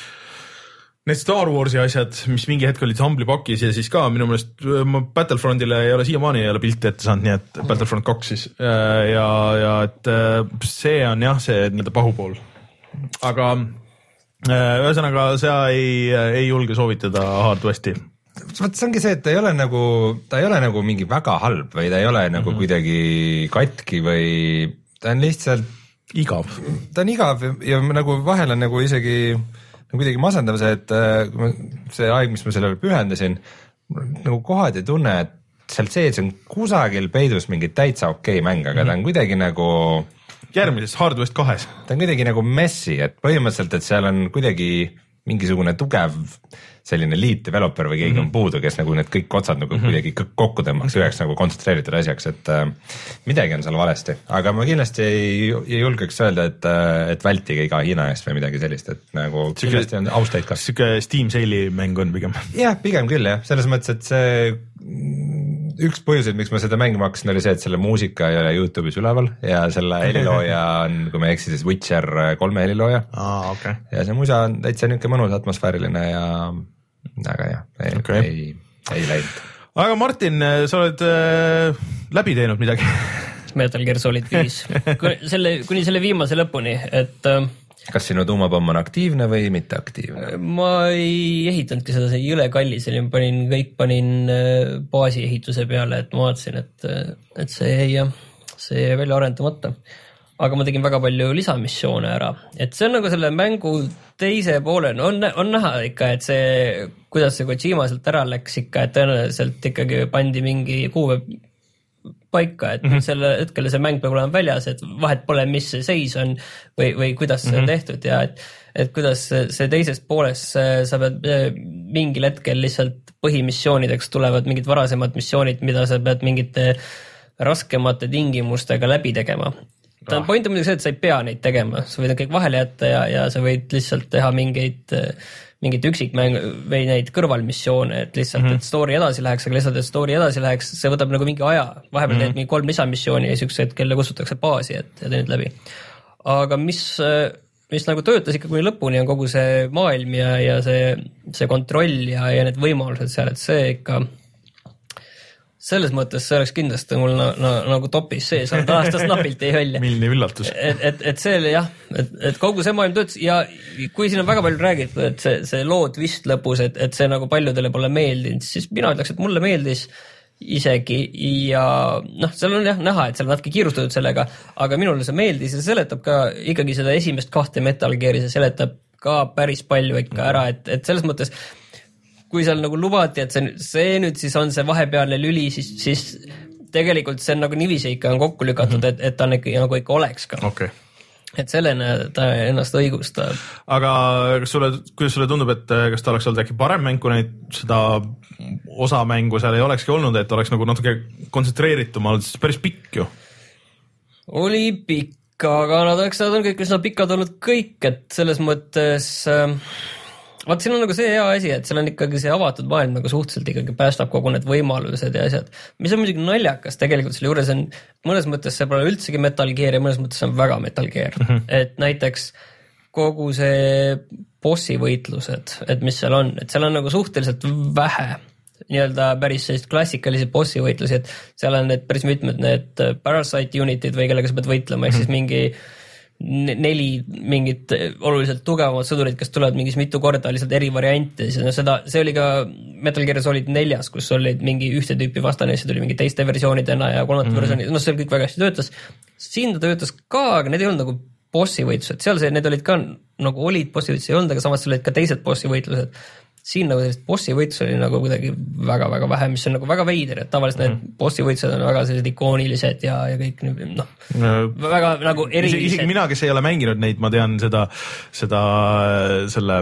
need Star Warsi asjad, mis mingi hetk olid samblipakis ja siis ka minu meelest Battlefrontile ei ole siiamaani ei ole pilti ette saanud, nii et Battlefront kaks siis ja, ja et see on jah, see nii-öelda pahupool. Aga ühesõnaga see ei, ei julge soovitada Hard Westi. Võt, see ongi see, et ta ei ole nagu, ta ei ole nagu mingi väga halb või ta ei ole nagu mm-hmm. kuidagi katki või ta on lihtsalt igav. Ta on igav ja nagu vahel on nagu isegi nagu kuidagi masendav see, et see aeg, mis ma sellele pühendasin, nagu kohad ei tunne, et seal sees on kusagil peidus mingi täitsa okei mäng, aga mm-hmm. ta on kuidagi nagu järgmises Hard West kahes. Ta on kuidagi nagu messi, et põhimõtteliselt, et seal on kuidagi mingisugune tugev selline lead developer või keegi mm-hmm. on puudu, kes nagu need kõik otsad nagu mm-hmm. kuidagi kokku tõmbaks üheks nagu kontsentreeritud asjaks, et äh, midagi on seal valesti, aga ma kindlasti ei, ei julgeks öelda, et, et vältige iga Hiina eest või midagi sellist, et nagu Süke, kindlasti on austaid ka. Siuke Steam Sale'i mäng on pigem. Jah, pigem küll jah, selles mõttes, et see üks põhjuseid, miks ma seda mängima hakkasin, oli see, et selle muusika ei ole YouTube'is üleval ja selle helilooja on, kui ma ei eksi, siis Witcher kolme helilooja. Ah, okay. Ja see musa on täitsa niisugune mõnus atmosfääriline ja aga jah, ei, okay. ei, ei läinud. Aga Martin, sa oled äh, läbi teinud midagi? Metal Gear Solid viis. Kuni selle, kuni selle viimase lõpuni, et äh, kas sinu tuumapomm on aktiivne või mitte aktiivne? Ma ei ehitanudki seda, see jõle kallis, panin, kõik panin baasi ehituse peale, et ma vaatasin, et, et see jäi, see jäi välja arendamata. aga ma tegin väga palju lisamissioone ära, et see on nagu selle mängu teise poole, no on, on näha ikka, et see, kuidas see Kojima sealt ära läks ikka, et tõenäoliselt ikkagi pandi mingi kuupäev paika, et mm -hmm. selle hetkele see mäng peab olema väljas, et vahet pole, mis see seis on või, või kuidas see on mm -hmm. tehtud ja et, et kuidas see teisest poolest sa pead mingil hetkel lihtsalt põhimissioonideks tulevad mingid varasemad missioonid, mida sa pead mingite raskemate tingimustega läbi tegema. Ta on point on muidugi see, et sa ei pea neid tegema, sa võid kõik vahele jätta ja, ja sa võid lihtsalt teha mingeid, mingit üksikmäng või neid kõrvalmissioone, et lihtsalt, mm-hmm. et story edasi läheks, aga lihtsalt, et story edasi läheks, see võtab nagu mingi aja. Vahepeal mm-hmm. teed mingi kolm lisamissiooni ja üks hetk kelle kutsutakse baasi, et ja teed läbi. Aga mis, mis nagu töötas ikka kuni lõpuni on kogu see maailm ja, ja see, see kontroll ja, ja need võimalused seal, et see ikka selles mõttes see oleks kindlasti mul na, na, nagu topis sees, on taastas napilt ei välja. Milline üllatus. Et, et, et see oli jah, et, et kogu see maailm töötas ja kui siin on väga palju räägitud, et see, see lood vist lõpus, et, et see nagu paljudele pole meeldinud, siis mina ütleks, et mulle meeldis isegi ja noh, seal on jah näha, et seal on natuke kiirustatud sellega, aga minule see meeldis ja seletab ka ikkagi seda esimest kahte Metal Gear'i, see seletab ka päris palju ikka ära, et, et selles mõttes kui seal nagu lubati, et see, see nüüd siis on see vahepealne lüli, siis, siis tegelikult see on nagu nivisi ikka on kokku lükatud, mm-hmm. et, et ta on ikka, nagu ikka oleks ka. Okay. Et sellena ta ennast õigustab. Aga kas sulle, kuidas sulle tundub, et kas ta oleks olnud äkki parem mäng, kui neid seda osa mängu seal ei olekski olnud, et oleks nagu natuke kontsentreeritum, sest päris pikk ju? Oli pikk, aga nad oleks, nad on kõik üsna pikad olnud kõik, et selles mõttes äh, vaat siin on nagu see hea asi, et seal on ikkagi see avatud maailm nagu suhteliselt ikkagi päästab kogu need võimalused ja asjad. Mis on muidugi naljakas tegelikult selle juures on, mõnes mõttes see pole üldsegi Metal Gear ja mõnes mõttes on väga Metal Gear. Mm -hmm. Et näiteks kogu see bossi võitlused, et mis seal on, et seal on nagu suhteliselt vähe nii-öelda päris sellist klassikalisi bossi võitlusi, et seal on need päris mitmed need Parasite unitid või kellega sa pead võitlema, ehk siis mingi neli mingit oluliselt tugevamat sõdurit, kes tulevad mingis mitu korda lihtsalt eri variante, no seda, see oli ka Metal Gear Solid neljas, kus olid mingi ühte tüüpi vastane, see tuli mingi teiste versioonidena ja kolmanda mm -hmm. versiooni, no see kõik väga hästi töötas. Siin ta töötas ka, aga need ei olnud nagu bossi võitlused, seal see, need olid ka nagu olid bossi võitlused, ei olnud, aga samas olid ka teised bossi võitlused. Siin nagu sellist bossi võitlus oli nagu kuidagi väga-väga vähe, mis on nagu väga veider, et tavaliselt mm -hmm. need bossi võitlused on väga sellised ikoonilised ja, ja kõik noh, no, väga nagu erilised. Isegi mina, kes ei ole mänginud neid, ma tean seda, seda, selle,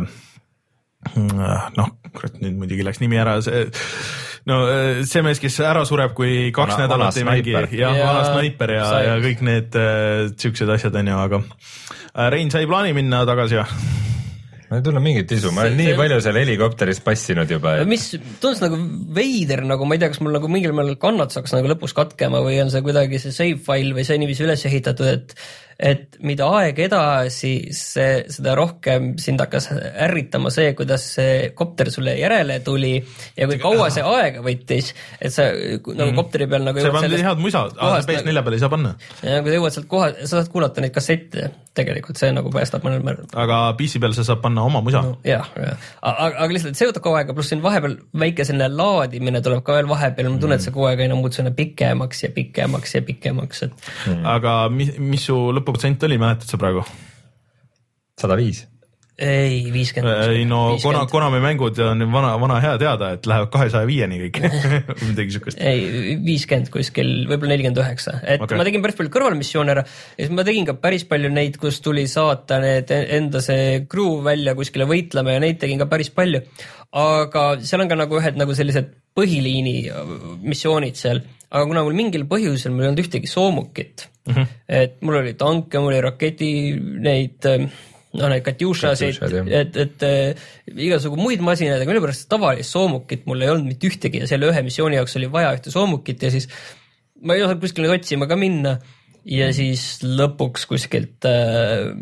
noh, kurat, nüüd muidugi läks nimi ära, see, no see mees, kes ära sureb, kui kaks vana, nädalat ei mängi ja, ja vana snaiper ja, ja kõik need äh, tsüksed asjad on ju, aga Rein, sa ei plaani minna tagasi ja? Ma ei tunne mingit isu, ma olen see, nii see... palju seal helikopteris passinud juba. Et... mis tundus nagu veider, nagu ma ei tea, kas mul nagu mingil määral kannatus hakkas nagu lõpus katkema või on see kuidagi see save file või see niiviisi üles ehitatud, et et mida aeg edasi, see, seda rohkem sind hakkas ärritama see, kuidas see kopter sulle järele tuli ja kui kaua see aega võttis, et sa nagu mm. kopteri peal nagu see on sellest... head musa, aga P S neli peal ei saa panna. Ja kui sa jõuad sealt koha, sa saad kuulata neid kassette tegelikult, see nagu päästab mõnel määral. Aga P C peal sa saab panna oma musa. No, jah, jah. Aga, aga lihtsalt see võtab kaua aega, pluss siin vahepeal väike selline laadimine tuleb ka veel vahepeal, ma tunnen, et see kogu aeg aina muud selline pikemaks ja pikemaks ja pikemaks. Et... Mm. Aga mis, mis su lõpu protsent oli, mäletad sa praegu? sada viis. Ei, viiskümmend. Ei no viiskümmend. Konami mängud on vana, vana hea teada, et lähevad kahesaja viieni kõik. Midagi sükest. Ei, viiskümmend kuskil, võib-olla nelikümmend üheksa. Et okay. Ma tegin päris palju kõrvalmissioone ära ja siis ma tegin ka päris palju neid, kus tuli saata need enda see crew välja kuskile võitlema ja neid tegin ka päris palju. Aga seal on ka nagu ühed nagu sellised põhiliini missioonid seal. Aga kuna mul mingil põhjusel mul ei olnud ühtegi soomukit, mm-hmm. et mul oli tanke, mul oli raketi, neid, no neid Katjušasid, et, et äh, igasugu muid masinaid, aga mille pärast tavalist soomukit mul ei olnud mitte ühtegi ja selle ühe missiooni jaoks oli vaja ühte soomukit ja siis ma ei osanud kuskil nüüd otsima ka minna ja siis lõpuks kuskilt äh,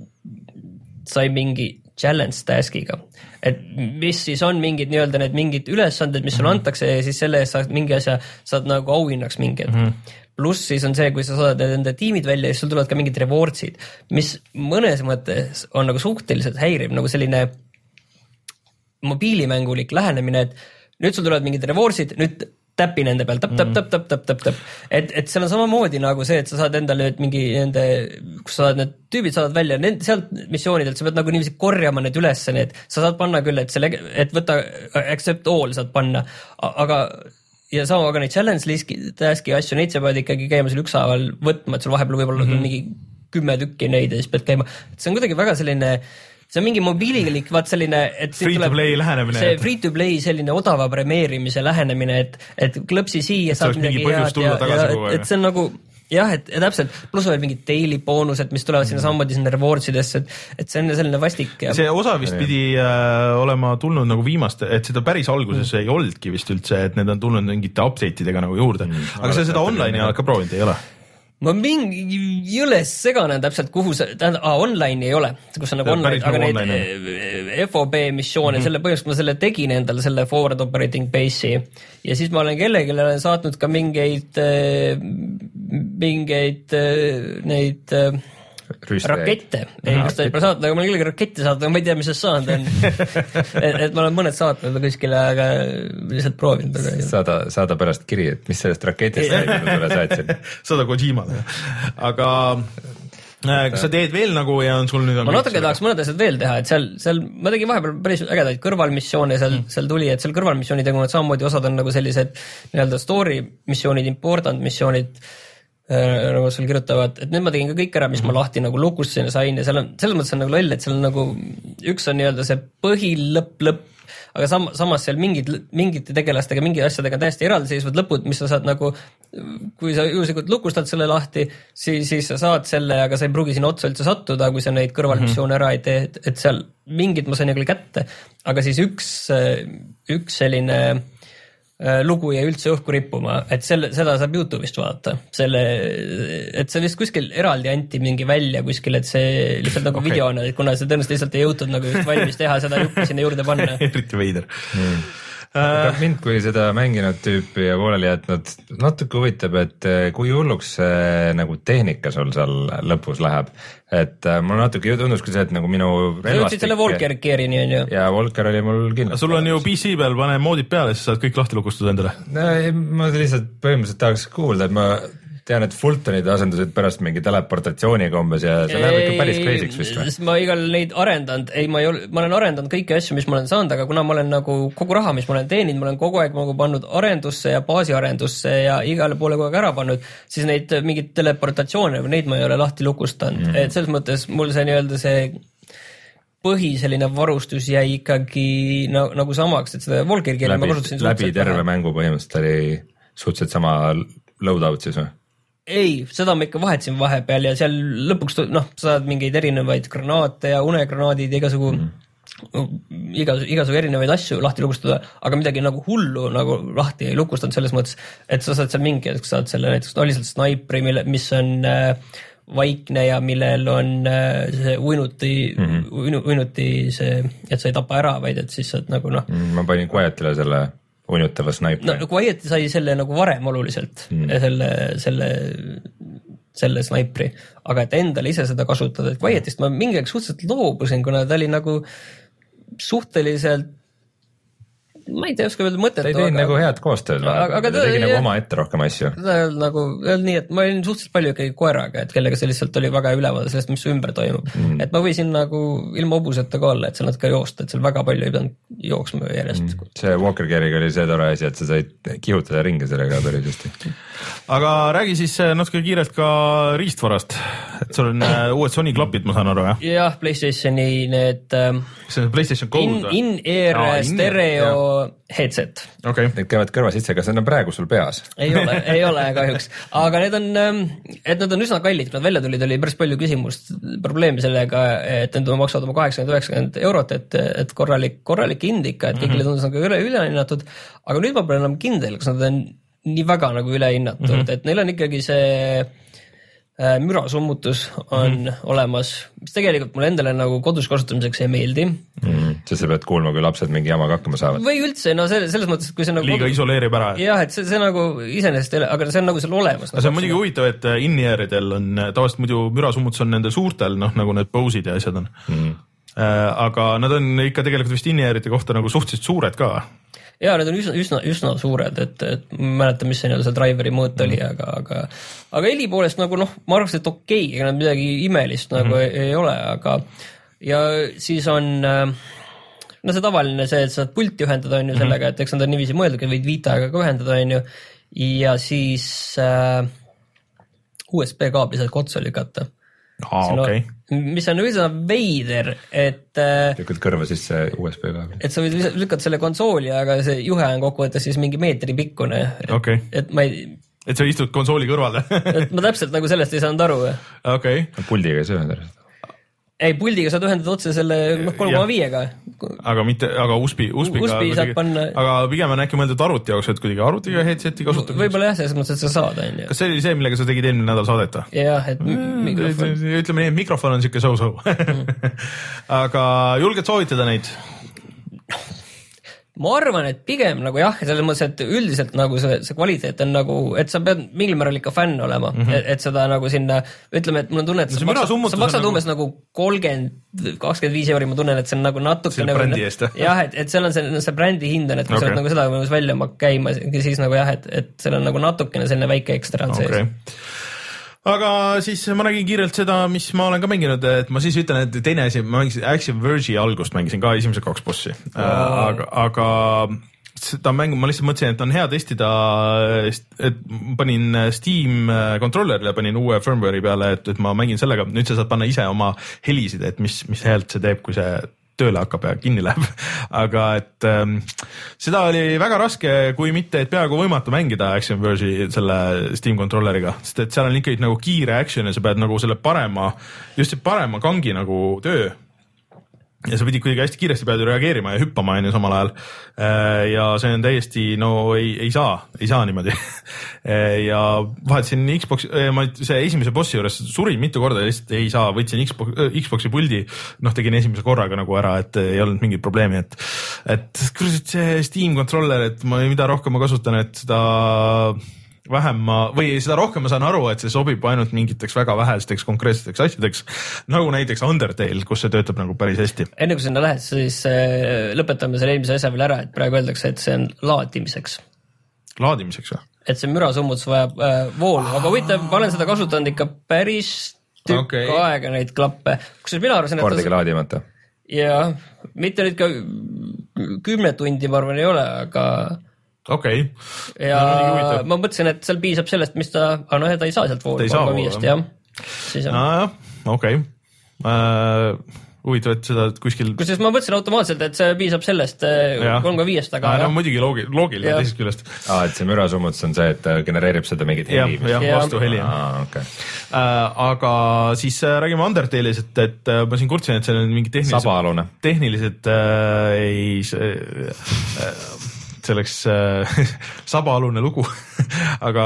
sai mingi challenge task'iga. Et mis siis on mingid nii-öelda need mingid ülesanded, mis sulle mm-hmm. antakse ja siis selle eest saad mingi asja, saad nagu auhinnaks mingi. Mm-hmm. Pluss siis on see, kui sa saad enda tiimid välja ja sul tulevad ka mingid rewardsid, mis mõnes mõttes on nagu suhteliselt häiriv, nagu selline mobiilimängulik lähenemine, et nüüd sul tulevad mingid rewardsid, nüüd täpi nende peal, täp, täp, täp, täp, täp, täp, täp. Et, et seal on samamoodi nagu see, et sa saad endale nüüd mingi nende, kus sa saad need tüübid saavad välja, nende, sealt missioonidelt sa pead nagu niiviisi korjama need ülesse, need, sa saad panna küll, et selle, et võta accept all saad panna, aga ja sama, aga neid challenge task'i asju, neid sa pead ikkagi käima seal ükshaaval võtma, et sul vahepeal võib-olla mm -hmm. mingi kümme tükki neid ja siis pead käima, see on kuidagi väga selline see on mingi mobiililik, vaat selline, et free to play lähenemine. See free to play selline odava premeerimise lähenemine, et, et klõpsi siia saab midagi head ja, ja et, et see on nagu jah, et ja täpselt, pluss veel mingid daily boonused, mis tulevad sinna mm. samamoodi sinna rewardsidesse, et, et see on selline vastik. Ja... see osa vist pidi äh, olema tulnud nagu viimaste, et seda päris alguses mm. ei oldki vist üldse, et need on tulnud mingite update'idega nagu juurde, mm. aga sa seda online'i ka proovinud ei ole? ma mingi jõle segane täpselt, kuhu see, tähendab, ah, online ei ole, kus on nagu online, aga neid online. F O B missioone mm, -hmm. selle põhjust ma selle tegin endale, selle forward operating base'i ja siis ma olen kellelegi olen saatnud ka mingeid, mingeid neid Rüste. rakette, ei, kas ta ei pole saatnud, aga ma olen kellegi rakette saatnud, aga ma ei tea, mis see saanud on. et, et ma olen mõned saatnud kuskile, aga lihtsalt proovinud. Saada, saada pärast kiri, et mis sellest raketist sulle saatsin. Saada Kojimale. Aga kas sa teed veel nagu ja on sul nüüd... ma natuke tahaks mõned asjad veel teha, et seal, seal ma tegin vahepeal päris ägedaid kõrvalmissioone seal, mm. seal tuli, et seal kõrvalmissioonid ja kui nad samamoodi osad on nagu sellised nii-öelda story missioonid, important missioonid, nagu seal kirjutavad, et need ma tegin ka kõik ära, mis mm-hmm. ma lahti nagu lukustasin ja sain ja seal on, selles mõttes on nagu loll, et seal on nagu, üks on nii-öelda see põhilõpp, lõpp, aga sam, samas seal mingid, mingite tegelastega, mingid asjadega täiesti eraldiseisvad lõpud, mis sa saad nagu, kui sa juhuslikult lukustad selle lahti, siis, siis sa saad selle, aga sa ei pruugi sinna otsa üldse sattuda, kui sa neid kõrvalmissioone ära ei tee, et, et seal mingid ma sain nagu kätte, aga siis üks, üks selline lugu jäi üldse õhku rippuma, et selle, seda saab YouTube'ist vaadata, selle, et see vist kuskil eraldi anti mingi välja kuskil, et see lihtsalt nagu okay. videona, et kuna see tõenäoliselt lihtsalt ei jõutud nagu just valmis teha, seda juppi sinna juurde panna. Eriti veider. Mm. Uh, mind kui seda mänginud tüüpi ja pooleli jätnud natuke huvitab, et kui hulluks see nagu tehnika sul seal lõpus läheb, et uh, mul natuke tundus ka see, et nagu minu relvastik... Sa jõudsid selle Volker Gearini on ju? Ja Volker oli mul kindlasti. Sul on ju P C peal, pane moodid peale, siis saad kõik lahti lukustada endale. No, ma lihtsalt põhimõtteliselt tahaks kuulda, et ma tean, et Fultonid asendusid pärast mingi teleportatsiooniga umbes ja see läheb ikka päris crazy'ks vist või? Ma igal neid arendanud, ei ma ei ole, ma olen arendanud kõiki asju, mis ma olen saanud, aga kuna ma olen nagu kogu raha, mis ma olen teeninud, ma olen kogu aeg nagu pannud arendusse ja baasiarendusse ja igale poole kogu aeg ära pannud, siis neid mingid teleportatsioone, neid ma ei ole lahti lukustanud, mm. et selles mõttes mul see nii-öelda see põhi selline varustus jäi ikkagi nagu, nagu samaks, et seda Volker-keeli ma kasutasin läbi terve vähe. Mängu põhimõtteliselt oli suhteliselt sama loadout siis või? Ei, seda ma ikka vahetasin vahepeal ja seal lõpuks noh, sa saad mingeid erinevaid granaate ja unegranaadid ja igasugu mm. igas, igasugu erinevaid asju lahti lukustada, aga midagi nagu hullu nagu lahti ei lukustanud selles mõttes, et sa saad seal mingi, saad selle näiteks no, lihtsalt snaipri, mille, mis on äh, vaikne ja millel on äh, see uinuti mm, -hmm. uinuti see, et sa ei tapa ära, vaid et siis saad nagu noh mm, ma panin Quietile selle unutava snaipri. No Quiet sai selle nagu varem oluliselt, mm. selle, selle, selle snaipri, aga et endale ise seda kasutada, et Quietist ma mingi aeg suhteliselt loobusin, kuna ta oli nagu suhteliselt ma ei tea, oska öelda mõtet. Ta ei teinud nagu head koostööd, ta tegi nagu oma ette rohkem asju. Ta ei olnud nagu, ei olnud nii, et ma olin suhteliselt palju ikkagi koeraga, et kellega see lihtsalt oli väga ülevaade sellest, mis ümber toimub. Mm. Et ma võisin nagu ilma hobuseta ka olla, et seal natuke joosta, et seal väga palju ei pidanud jooksma järjest. Mm. See Walker Geariga oli see tore asi, et sa said kihutada ringi sellega päris hästi. Aga räägi siis natuke kiirelt ka riistvarast, et sul on uued Sony klapid, ma saan aru, jah? Jah, PlayStationi need see on PlayStation Gold in, in-ear no, stereo in headset. Okay. Need käivad kõrva sisse, kas need on praegu sul peas? Ei ole, ei ole kahjuks. Aga need on, et nad on üsna kallid, kui nad välja tulid, oli päris palju küsimust, probleemi sellega, et need maksavad oma kaheksakümmend üheksakümmend eurot, et, et korralik, korralik indika, et kõigile tundus nagu üle, ülehinnatud. Aga nüüd ma pole enam kindel, kas nad on nii väga nagu ülehinnatud, mm -hmm. et neil on ikkagi see mürasummutus on mm. olemas, mis tegelikult mulle endale nagu kodus kasutamiseks ei meeldi. Mm. Sest sa pead kuulma, kui lapsed mingi jamaga hakkama saavad. Või üldse, no selles, selles mõttes, kui see nagu... Liiga isoleerib ära. Jah, et see, see nagu iseenesest, aga see on nagu seal olemas. See on muidugi huvitav, et in-earidel on, tavaliselt muidu mürasummutus on nende suurtel, noh nagu need Bose'id ja asjad on. Mm. Äh, aga nad on ikka tegelikult vist in-earide kohta nagu suhteliselt suured ka. ja need on üsna, üsna, üsna suured, et, et ma mäletan, mis see nii-öelda see driveri mõõt oli, mm. aga, aga, aga heli poolest nagu noh, ma arvaks, et okei, ega nad midagi imelist nagu mm. ei, ei ole, aga ja siis on no see tavaline see, et saad pulti ühendada on ju mm. sellega, et eks nad on niiviisi mõeldud, võid Vitaga ka ühendada on ju, ja siis äh, U S B kaabli saad kotsa lükata. Ah, okay. Mis on üsna veider, et lükkad kõrva sisse U S B kaabli. Et sa võid lükata selle konsooli, aga see juhe on kokkuvõttes siis mingi meetri pikkune. Et, okay. et ma ei... Et sa istud konsooli kõrvale. et ma täpselt nagu sellest ei saanud aru. Okay. Puldiga ei saa ühendada. Ei, puldiga saad ühendada otse selle kolm koma viiega. Aga mitte, aga U S B, U S B-ga. U S B saab panna... Aga pigem on äkki mõeldud arvuti jaoks, et kuidagi arvutiga headseti kasutada. Võib-olla jah, selles mõttes, et sa saad. On, kas see oli see, millega sa tegid eelmine nädal saadeta? Jah, et mikrofon. Ütleme nii, et mikrofon on siuke so-so. aga julged soovitada neid? Ma arvan, et pigem nagu jah, selles mõttes, et üldiselt nagu see, see kvaliteet on nagu, et sa pead mingil määral ikka fänn olema, mm -hmm. et, et seda nagu sinna, ütleme, et mul on tunne, et no, sa, maksad, sa maksad umbes nagu kolmkümmend, kakskümmend viis euri, ma tunnen, et see on nagu natuke see nagu, brändi eest, jah, et, et seal on see, see brändi hind on, et kui okay. sa oled nagu seda võimus välja käima, siis nagu jah, et, et seal on nagu natukene selline väike ekstra on okay. sees. Aga siis ma nägin kiirelt seda, mis ma olen ka mänginud, et ma siis ütlen, et teine asi, ma mängisin Action Verge'i algust, mängisin ka esimese kaks bossi, oh. aga, aga seda mängu ma lihtsalt mõtlesin, et on hea testida, et panin Steam controllerile, panin uue firmware'i peale, et, et ma mängin sellega, nüüd sa saad panna ise oma helisid, et mis, mis häält see teeb, kui see tööle hakkab ja kinni läheb. aga et ähm, seda oli väga raske, kui mitte, et peaaegu võimatu mängida Action Verge'i selle Steam controlleriga, sest et seal on ikkagi nagu kiire action ja sa pead nagu selle parema, just see parema kangi nagu töö. Ja sa pidid kuidagi hästi kiiresti pead reageerima ja hüppama enne samal ajal. Ja see on täiesti, no ei, ei saa, ei saa niimoodi. ja vahetasin Xbox, ma see esimese bossi juures surin mitu korda ja lihtsalt ei saa, võtsin Xbox, Xboxi puldi, noh tegin esimese korraga nagu ära, et ei olnud mingit probleemi, et, et kursus see Steam controller, et ma, mida rohkem ma kasutan, et seda vähem ma, või seda rohkem ma saan aru, et see sobib ainult mingiteks väga vähesteks konkreetseteks asjadeks, nagu näiteks Undertale, kus see töötab nagu päris hästi. Enne kui sinna lähed, siis lõpetame selle eelmise asja veel ära, et praegu öeldakse, et see on laadimiseks. Laadimiseks või? Et see mürasummutus vajab äh, voolu, aga võitab, ma olen seda kasutanud ikka päris tükk okay. aega neid klappe. Kus mina arvasin, et... Kordagi laadimata. Jah, mitte nüüd ka kümne tundi ma arvan ei ole, aga... Okei. Okay. Ja no, ma mõtlesin, et seal piisab sellest, mis ta, aga noh, ta ei saa sealt voolu kolm koma viiest, jah. jah, okei. Huvitav, et seda kuskil... Kusjuures ma mõtlesin automaatselt, et see piisab sellest kolm koma viiest, aga... No muidugi loogi, loogiline teisest küljest. Aa, et see mürasummutus on see, et genereerib seda mingit heli. Jah, jah, vastu heli. Aa, okei. Okay. Äh, aga siis räägime Undertale'is, et, et ma siin kurtsin, et see on mingi tehnilised... Sabaalune. Tehnilised äh, ei... Äh, see oleks äh, sabaalune lugu aga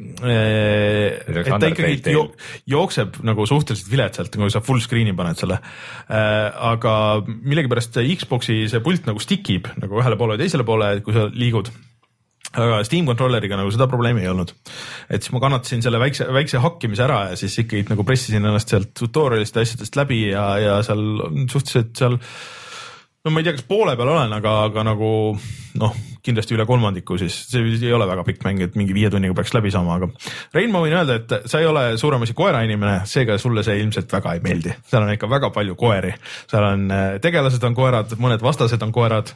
äh, et ta ikkagi jo jookseb nagu suhteliselt viletsalt, kui sa full screen'i paned selle äh,. aga millegipärast Xbox'i see pult nagu stikib nagu ühele poole ja teisele poole, kui sa liigud. Aga Steam controlleriga nagu seda probleemi ei olnud. Et siis ma kannatasin selle väikse, väikse hakkimise ära ja siis ikkagi nagu pressisin ennast sealt tutorialist asjadest läbi ja, ja seal suhteliselt seal no ma ei tea, kas poole peal olen, aga, aga nagu noh, kindlasti üle kolmandiku, siis see ei ole väga pikk mäng, et mingi viie tunniga peaks läbi saama, aga Rein, ma võin öelda, et sa ei ole suuremasi koera inimene, seega sulle see ilmselt väga ei meeldi. Seal on ikka väga palju koeri. Seal on tegelased on koerad, mõned vastased on koerad.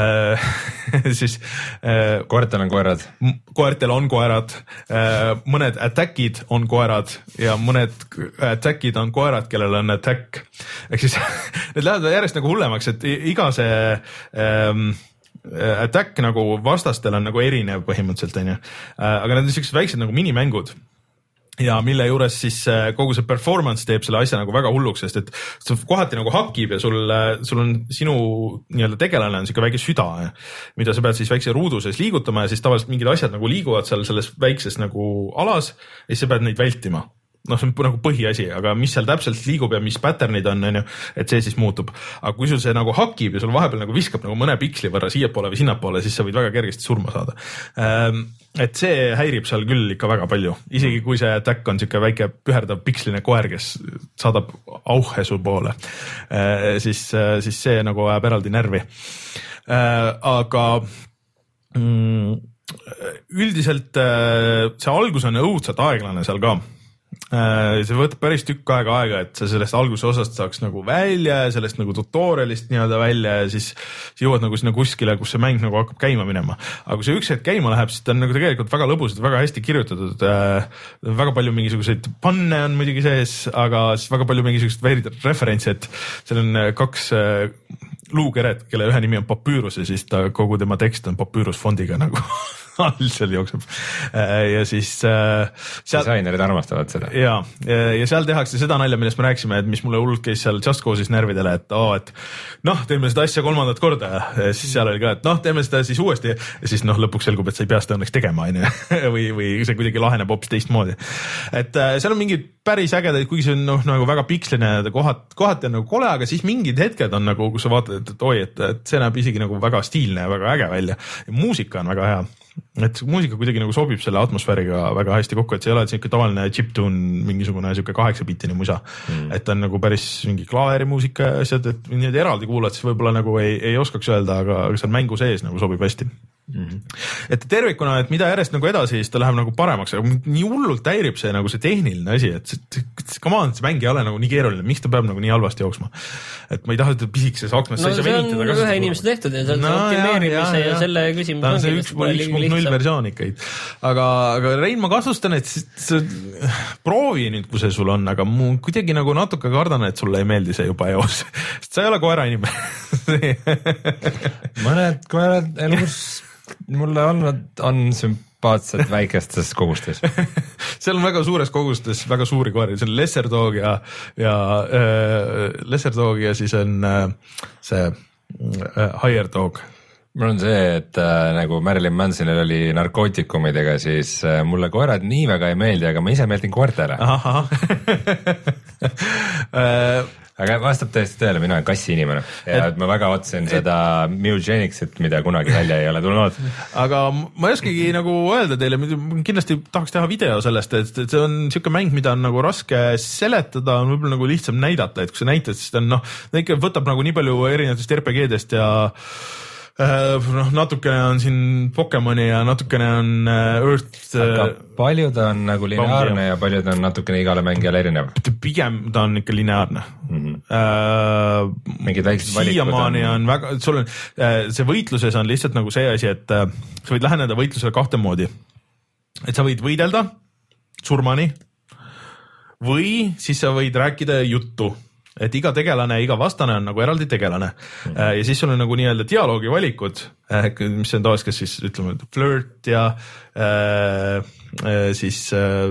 siis koertel on koerad. Koertel on koerad. Mõned attackid on koerad ja mõned attackid on koerad, kellel on attack. Ehk siis need lähevad järjest nagu hullemaks, et iga see ähm, attack nagu vastastel on nagu erinev põhimõtteliselt, on ju. Aga need on sellised väiksed nagu minimängud ja mille juures siis kogu see performance teeb selle asja nagu väga hulluks, sest et see kohati nagu hakib ja sul, sul on sinu nii-öelda tegelane on siuke väike süda, mida sa pead siis väikse ruudu sees liigutama ja siis tavaliselt mingid asjad nagu liiguvad seal selles väikses nagu alas ja siis sa pead neid vältima. noh, see on nagu põhiasi, aga mis seal täpselt liigub ja mis patternid on, on ju, et see siis muutub. Aga kui sul see nagu hakib ja sul vahepeal nagu viskab nagu mõne piksli võrra siiapoole või sinnapoole, siis sa võid väga kergesti surma saada. Et see häirib seal küll ikka väga palju. Isegi kui see attack on siuke väike püherdav piksline koer, kes saadab auhe su poole, siis, siis see nagu ajab eraldi närvi. Aga üldiselt see algus on õudselt aeglane seal ka. See võtab päris tükk aega aega, et sa sellest alguse osast saaks nagu välja ja sellest nagu tutorialist nii-öelda välja ja siis jõuad nagu sinna kuskile, kus see mäng nagu hakkab käima minema. Aga kui see üks hetk käima läheb, siis ta on nagu tegelikult väga lõbusad, väga hästi kirjutatud. Väga palju mingisuguseid panne on muidugi sees, aga siis väga palju mingisugused referentsi, et seal on kaks luukeret, kelle ühe nimi on Papyrus ja siis ta kogu tema tekst on Papyrus fondiga nagu all seal jookseb. Ja siis seal... Disainerid armastavad seda. Ja, ja seal tehakse seda nalja, millest me rääksime, et mis mulle hullult käis seal Just Cause'is närvidele, et oo, et noh, teeme seda asja kolmandat korda ja siis seal oli ka, et noh, teeme seda siis uuesti ja siis noh, lõpuks selgub, et sa ei pea seda õnneks tegema, aine. või, või see kuidagi laheneb hoopis teistmoodi. Et seal on mingid päris ägedaid, kuigi see on noh, nagu väga piksline, kohad, kohati on nagu kole, aga siis mingid hetked on nagu, kus sa vaatad, et, et oi, et, et see näeb isegi nagu väga stiilne ja väga äge välja. Ja muusika on väga hea. Et muusika kuidagi nagu sobib selle atmosfääriga väga hästi kokku, et see ei ole selline tavaline chiptune, mingisugune selline kaheksa bitini musa. Mm. Et on nagu päris mingi klaaveri muusika ja asjad, et nii eraldi kuulad, siis võib-olla nagu ei, ei oskaks öelda, aga, aga seal mängu sees nagu sobib hästi. Mm-hmm. Et tervikuna, et mida järjest nagu edasi, siis ta läheb nagu paremaks, aga nii hullult häirib see nagu see tehniline asi, et see, come on, see mäng ei ole nagu nii keeruline, miks ta peab nagu nii halvasti jooksma. Et ma ei taha seda pisikses aknas, no, see on ühe inimese tehtud ja see on no, optimeerimise ja, ja, ja selle küsimus ta on see üks punkt null versioon ikka. Aga, aga Rein, ma kahtlustan, et see, proovi nüüd, kui see sul on, aga mu kuidagi nagu natuke kardan, et sulle ei meeldi see juba eos. Sest sa ei ole koera inimene. Mõned koerad elus mulle olnud, on sümpaatsed väikestes kogustes. Seal on väga suures kogustes väga suuri koeri, see on Lesser Dog ja, ja äh, Lesser Dog ja siis on äh, see äh, Higher Dog. Mul on see, et äh, nagu Marilyn Mansonil oli narkootikumidega, siis äh, mulle koerad nii väga ei meeldi, aga ma ise meeldin koertele. Aga vastab tõesti tõele, mina olen kassi inimene ja et, ma väga otsin et, seda Mewgenicsit, mida kunagi välja ei ole tulnud. Aga ma ei oskagi nagu öelda teile, kindlasti tahaks teha video sellest, et see on siuke mäng, mida on nagu raske seletada, on võib-olla nagu lihtsam näidata, et kui sa näitad, siis ta on noh, ta ikka võtab nagu nii palju erinevatest R P G-dest ja noh, natukene on siin Pokemoni ja natukene on Earth. Aga paljud on nagu lineaarne ja paljud on natukene igale mängijale erinev. Pigem ta on ikka lineaarne. Mm-hmm. Uh, Mingid väiksed valikud siiamaani on... on väga, sul on, see võitluses on lihtsalt nagu see asi, et sa võid läheneda võitlusele kahte moodi. Et sa võid võidelda surmani või siis sa võid rääkida juttu. Et iga tegelane, iga vastane on nagu eraldi tegelane mm. ja siis sul on nagu nii-öelda dialoogi valikud, mis on tavaliselt, kes siis ütleme flirt ja äh, siis äh,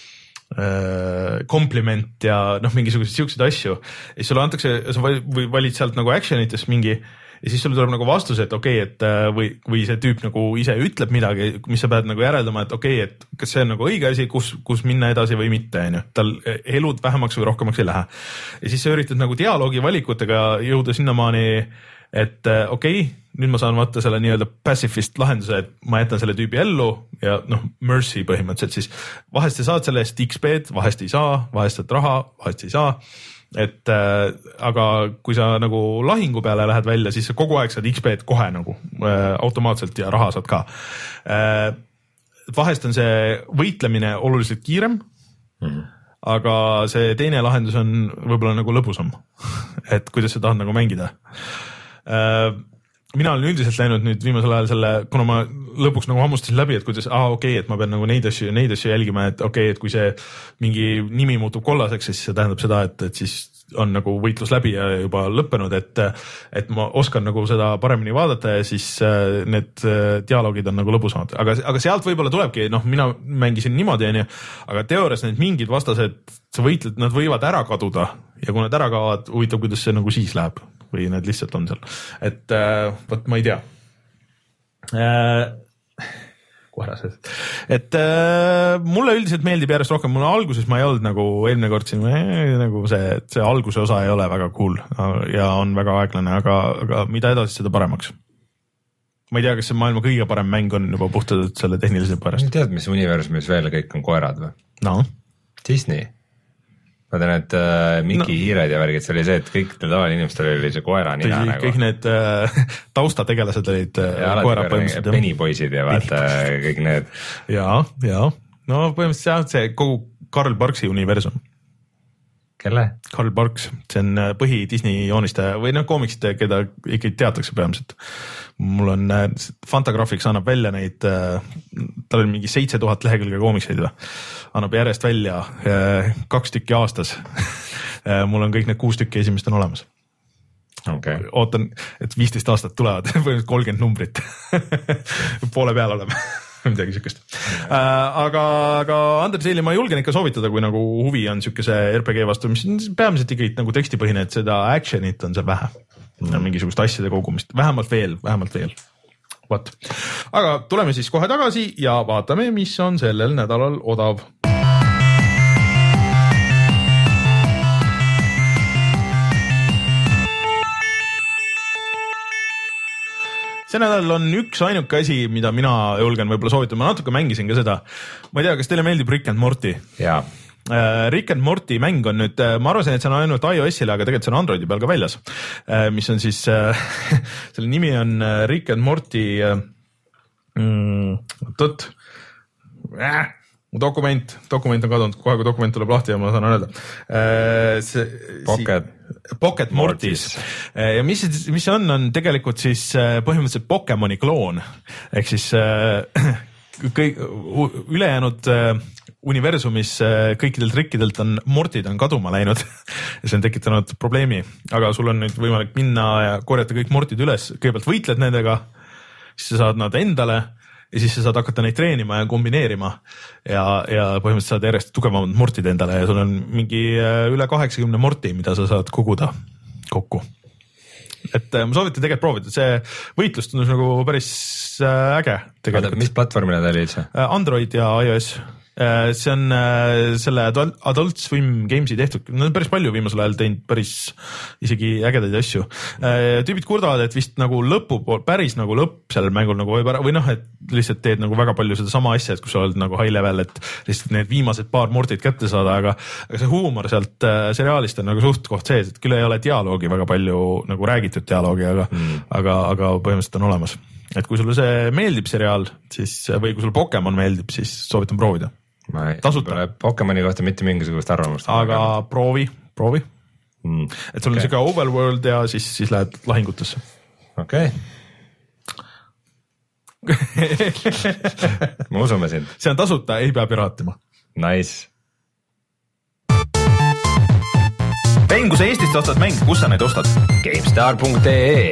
kompliment ja noh, mingisugused siuksed asju. Ja siis sulle antakse, sa valid sealt nagu actionitest mingi ja siis sulle tuleb nagu vastus, et okei, okay, et või, või see tüüp nagu ise ütleb midagi, mis sa pead nagu järeldama, et okei, okay, et kas see on nagu õige asi, kus, kus minna edasi või mitte, on ju. Tal elud vähemaks või rohkemaks ei lähe. Ja siis sa üritad nagu dialoogi valikutega jõuda sinnamaani, et okei, okay, nüüd ma saan vaata selle nii-öelda pacifist lahenduse, et ma jätan selle tüübi ellu ja noh, mercy põhimõtteliselt siis vahest sa saad selle eest X P-d, vahest ei saa, vahest saad raha, vahest ei saa. Et äh, aga kui sa nagu lahingu peale lähed välja, siis sa kogu aeg saad X P-d kohe nagu äh, automaatselt ja raha saad ka. Äh, vahest on see võitlemine oluliselt kiirem, mm-hmm. aga see teine lahendus on võib-olla nagu lõbusam, et kuidas sa tahad nagu mängida. Äh, mina olen üldiselt läinud nüüd viimasel ajal selle, kuna ma lõpuks nagu hammustasin läbi, et kuidas, aa okei okay,, et ma pean nagu neid asju, neid asju jälgima, et okei okay,, et kui see mingi nimi muutub kollaseks, siis see tähendab seda, et, et siis on nagu võitlus läbi ja juba lõppenud, et, et ma oskan nagu seda paremini vaadata ja siis need dialoogid on nagu lõbusamad. Aga, aga sealt võib-olla tulebki, noh, mina mängisin niimoodi, on ju, aga teoorias need mingid vastased, sa võitled, nad võivad ära kaduda ja kui nad ära kaovad, huvitav, kuidas see nagu siis läheb. Või need lihtsalt on seal. Et äh, võt ma ei tea. Äh, koherased. Et äh, mulle üldiselt meeldib järjest rohkem. Mulle alguses ma ei olnud nagu eelmine kord siin, äh, nagu see, see alguse osa ei ole väga cool ja on väga aeglane, aga, aga mida edasi, seda paremaks. Ma ei tea, kas see maailma kõige parem mäng on juba puhtalt selle tehnilise pärast. Tead, mis universumis veel kõik on koerad või? No. Disney. ma tean, et äh, Miki no. hiired ja värgid, see oli see, et kõik tavaline inimestel oli see koera nina Tõi, nagu. kõik need äh, taustategelased olid äh, koera põhimõtteliselt. Penipoisid ja vaata kõik need. ja, ja, no põhimõtteliselt see kogu Karl Barksi universum. Kelle? Karl Barks, see on põhi Disney joonistaja või noh, koomiksid, keda ikka teatakse peamiselt. Mul on, Fantagraphics annab välja neid, tal on mingi seitse tuhat lehekülge koomikseid või, annab järjest välja kaks tükki aastas. Mul on kõik need kuus tükki esimest on olemas. Okay. Ootan, et viisteist aastat tulevad, põhimõtteliselt kolmkümmend numbrit. Poole peal oleme. midagi sükest. Äh, aga, aga Undertale'i ma julgen ikka soovitada, kui nagu huvi on sükese R P G vastu, mis on peamiselt ikkagi nagu tekstipõhine, et seda action'it on seal vähe. Mm. Mingisugust asjade kogumist, vähemalt veel, vähemalt veel. What? Aga tuleme siis kohe tagasi ja vaatame, mis on sellel nädalal odav. See nädal on üks ainuke asi, mida mina julgen võib-olla soovitada. Ma natuke mängisin ka seda. Ma ei tea, kas teile meeldib Rick and Morty? Jaa. Rick and Morty mäng on nüüd, ma arvasin, et see on ainult iOS-ile, aga tegelikult see on Androidi peal ka väljas. Mis on siis, selle nimi on Rick and Morty mm, tõtt. Äh. Dokument, dokument on kadunud, kohe kui dokument tuleb lahti ja ma saan öelda. See, Pocket, si, Pocket Mortis. Ja mis, mis on, on tegelikult siis põhimõtteliselt Pokemoni kloon. Ehk siis kõik, ülejäänud universumis kõikidelt rikkidelt on Mortid on kaduma läinud ja see on tekitanud probleemi. Aga sul on nüüd võimalik minna ja korjata kõik Mortid üles. Kõigepealt võitled nendega, siis sa saad nad endale ja siis sa saad hakata neid treenima ja kombineerima ja, ja põhimõtteliselt saad järjest tugevamad mortid endale ja sul on mingi üle kaheksakümne morti, mida sa saad koguda kokku. Et ma soovitan tegelikult proovida, see võitlus tundus nagu päris äge. Tegelikult. Mis platvormile ta oli üldse? Android ja iOS. See on selle Adult Swim Games'i tehtud, nad on päris palju viimasel ajal teinud päris isegi ägedaid asju. Tüübid kurdavad, et vist nagu lõpu, päris nagu lõpp sellel mängul nagu või, või noh, et lihtsalt teed nagu väga palju seda sama asja, et kui sa oled nagu high level, et lihtsalt need viimased paar mortid kätte saada, aga, aga see huumor sealt seriaalist on nagu suht koht sees, et küll ei ole dialoogi väga palju nagu räägitud dialoogi, aga, mm. aga, aga põhimõtteliselt on olemas. Et kui sulle see meeldib seriaal, siis, või kui sulle Pokemon meeldib, siis soovitan proovida. Ma ei pole Pokemoni kohta mitte mingisugust arvamust. Aga proovi, proovi. Mm. Et sul on okay. Siuke overworld ja siis, siis lähed lahingutesse. Okei. Okay. Ma usume sind. See on tasuta, ei pea piraatima. Nice. Pein, kui sa Eestist ostad mäng, kus sa neid ostad? GameStar punkt ee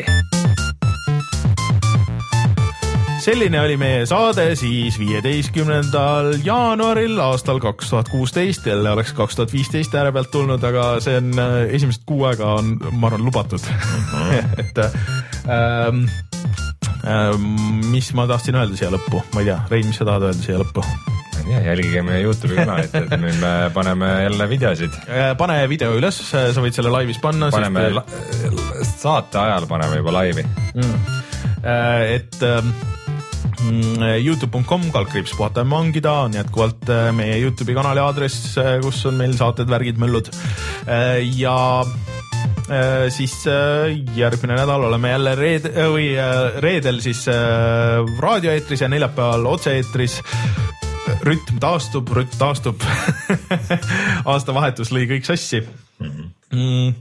Selline oli meie saade siis viieteistkümnendal jaanuaril aastal kaks tuhat kuusteist, jälle oleks kaks tuhat viisteist ääre pealt tulnud, aga see on esimesed kuu aega on, ma arvan, lubatud. Mm-hmm. et ähm, ähm, mis ma tahtsin öelda siia lõppu, ma ei tea, Rein, mis sa tahad öelda siia lõppu? Ja, jälgige meie YouTube'i kanalit, et nüüd me paneme jälle videosid. Pane video üles, sa võid selle laivis panna. Paneme la saate ajal paneme juba laivi. Mm. Et youtube punkt com kalkriips puhata ja mangida on jätkuvalt meie YouTube'i kanali aadress, kus on meil saated, värgid, möllud. Ja siis järgmine nädal oleme jälle reed, või reedel siis raadioeetris ja neljapäeval otse-eetris. Rütm taastub, rütm taastub. Aastavahetus lõi kõik sassi. Mm.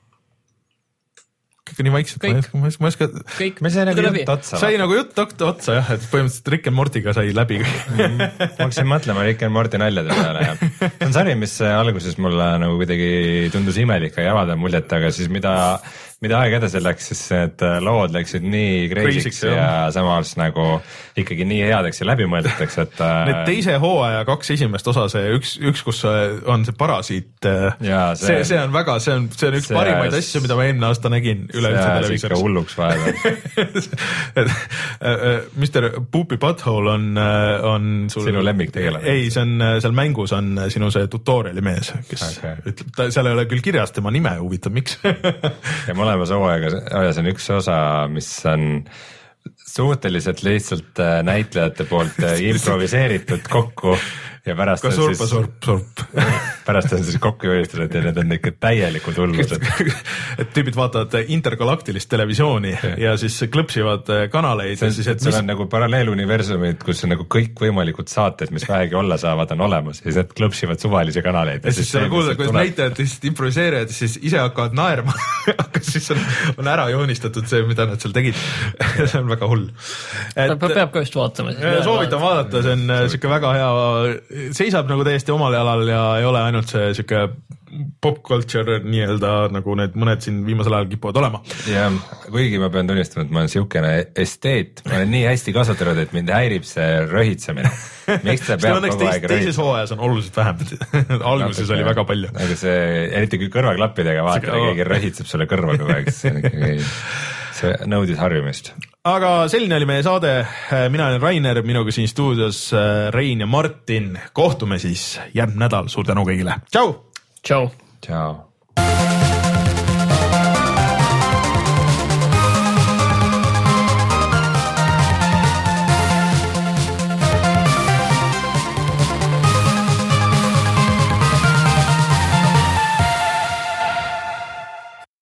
Kõik on nii vaikselt, ma ei oska. Kõik, me sai nagu jutt otsa. Sai nagu jutt otsa, jah, et põhimõtteliselt Rick and Morty'ga sai läbi. Ma hakkasin mõtlema Rick and Morty naljade peale. Ja. See on sari, mis alguses mulle nagu kuidagi tundus imelik ja avada muljet, aga siis mida, mida aeg edasi läks, siis et lood läksid nii crazy'ks ja samas nagu ikkagi nii headeks ja läbimõelduteks, et need teise hooaja kaks esimest osa, see üks, üks kus on see Parasiit, ja, see, see, see on väga, see on, see on üks see, parimaid asju, mida ma enne aasta nägin üleüldse televiisoris. See hulluks vahepeal. mister Poopy Butthole on, on sul... Sinu lemmik tegelane. Ei, see on, seal mängus on sinu see tutoriali mees, kes okay. ütleb, ta, seal ei ole küll kirjas tema nime, huvitav, miks? ja mõlemas hooajas on üks osa, mis on suhteliselt lihtsalt näitlejate poolt improviseeritud kokku ja pärast ka surpa, surp, surp. pärast on siis kokku joonistatud ja need on ikka täielikult hullused. et tüübid vaatavad intergalaktilist televisiooni ja, ja siis klõpsivad kanaleid. See, siis, et seal mis... on nagu paralleeluniversumid, kus on nagu kõikvõimalikud saated, mis vähegi olla saavad, on olemas ja siis nad klõpsivad suvalisi kanaleid. ja siis seal kuulda, kuidas näitajad lihtsalt improviseerivad, siis ise hakkavad naerma aga siis on, on ära joonistatud see, mida nad seal tegid. see on väga hull. Et, peab ka just vaatama. Soovitan vaadata, see on siuke väga hea, seisab nagu täiesti omal jalal ja ei ole ainult see siuke pop culture nii-öelda nagu need mõned siin viimasel ajal kipuvad olema. Ja kuigi ma pean tunnistama, et ma olen siukene esteet, ma olen nii hästi kasvatanud, et mind häirib see röhitsemine. Miks ta peab kogu aeg röhitsema? Teises hooajas on oluliselt vähem. Alguses oli väga palju. Aga see, eriti kui kõrvaklappidega vaatad ja keegi röhitseb sulle kõrva kogu aeg, see on ikkagi, see nõudis harjumist. Aga selline oli meie saade. Mina olen Rainer, minuga siin stuudios Rein ja Martin. Kohtume siis järgmine nädal. Suur tänu kõigile. Tšau! Ciao. Ciao.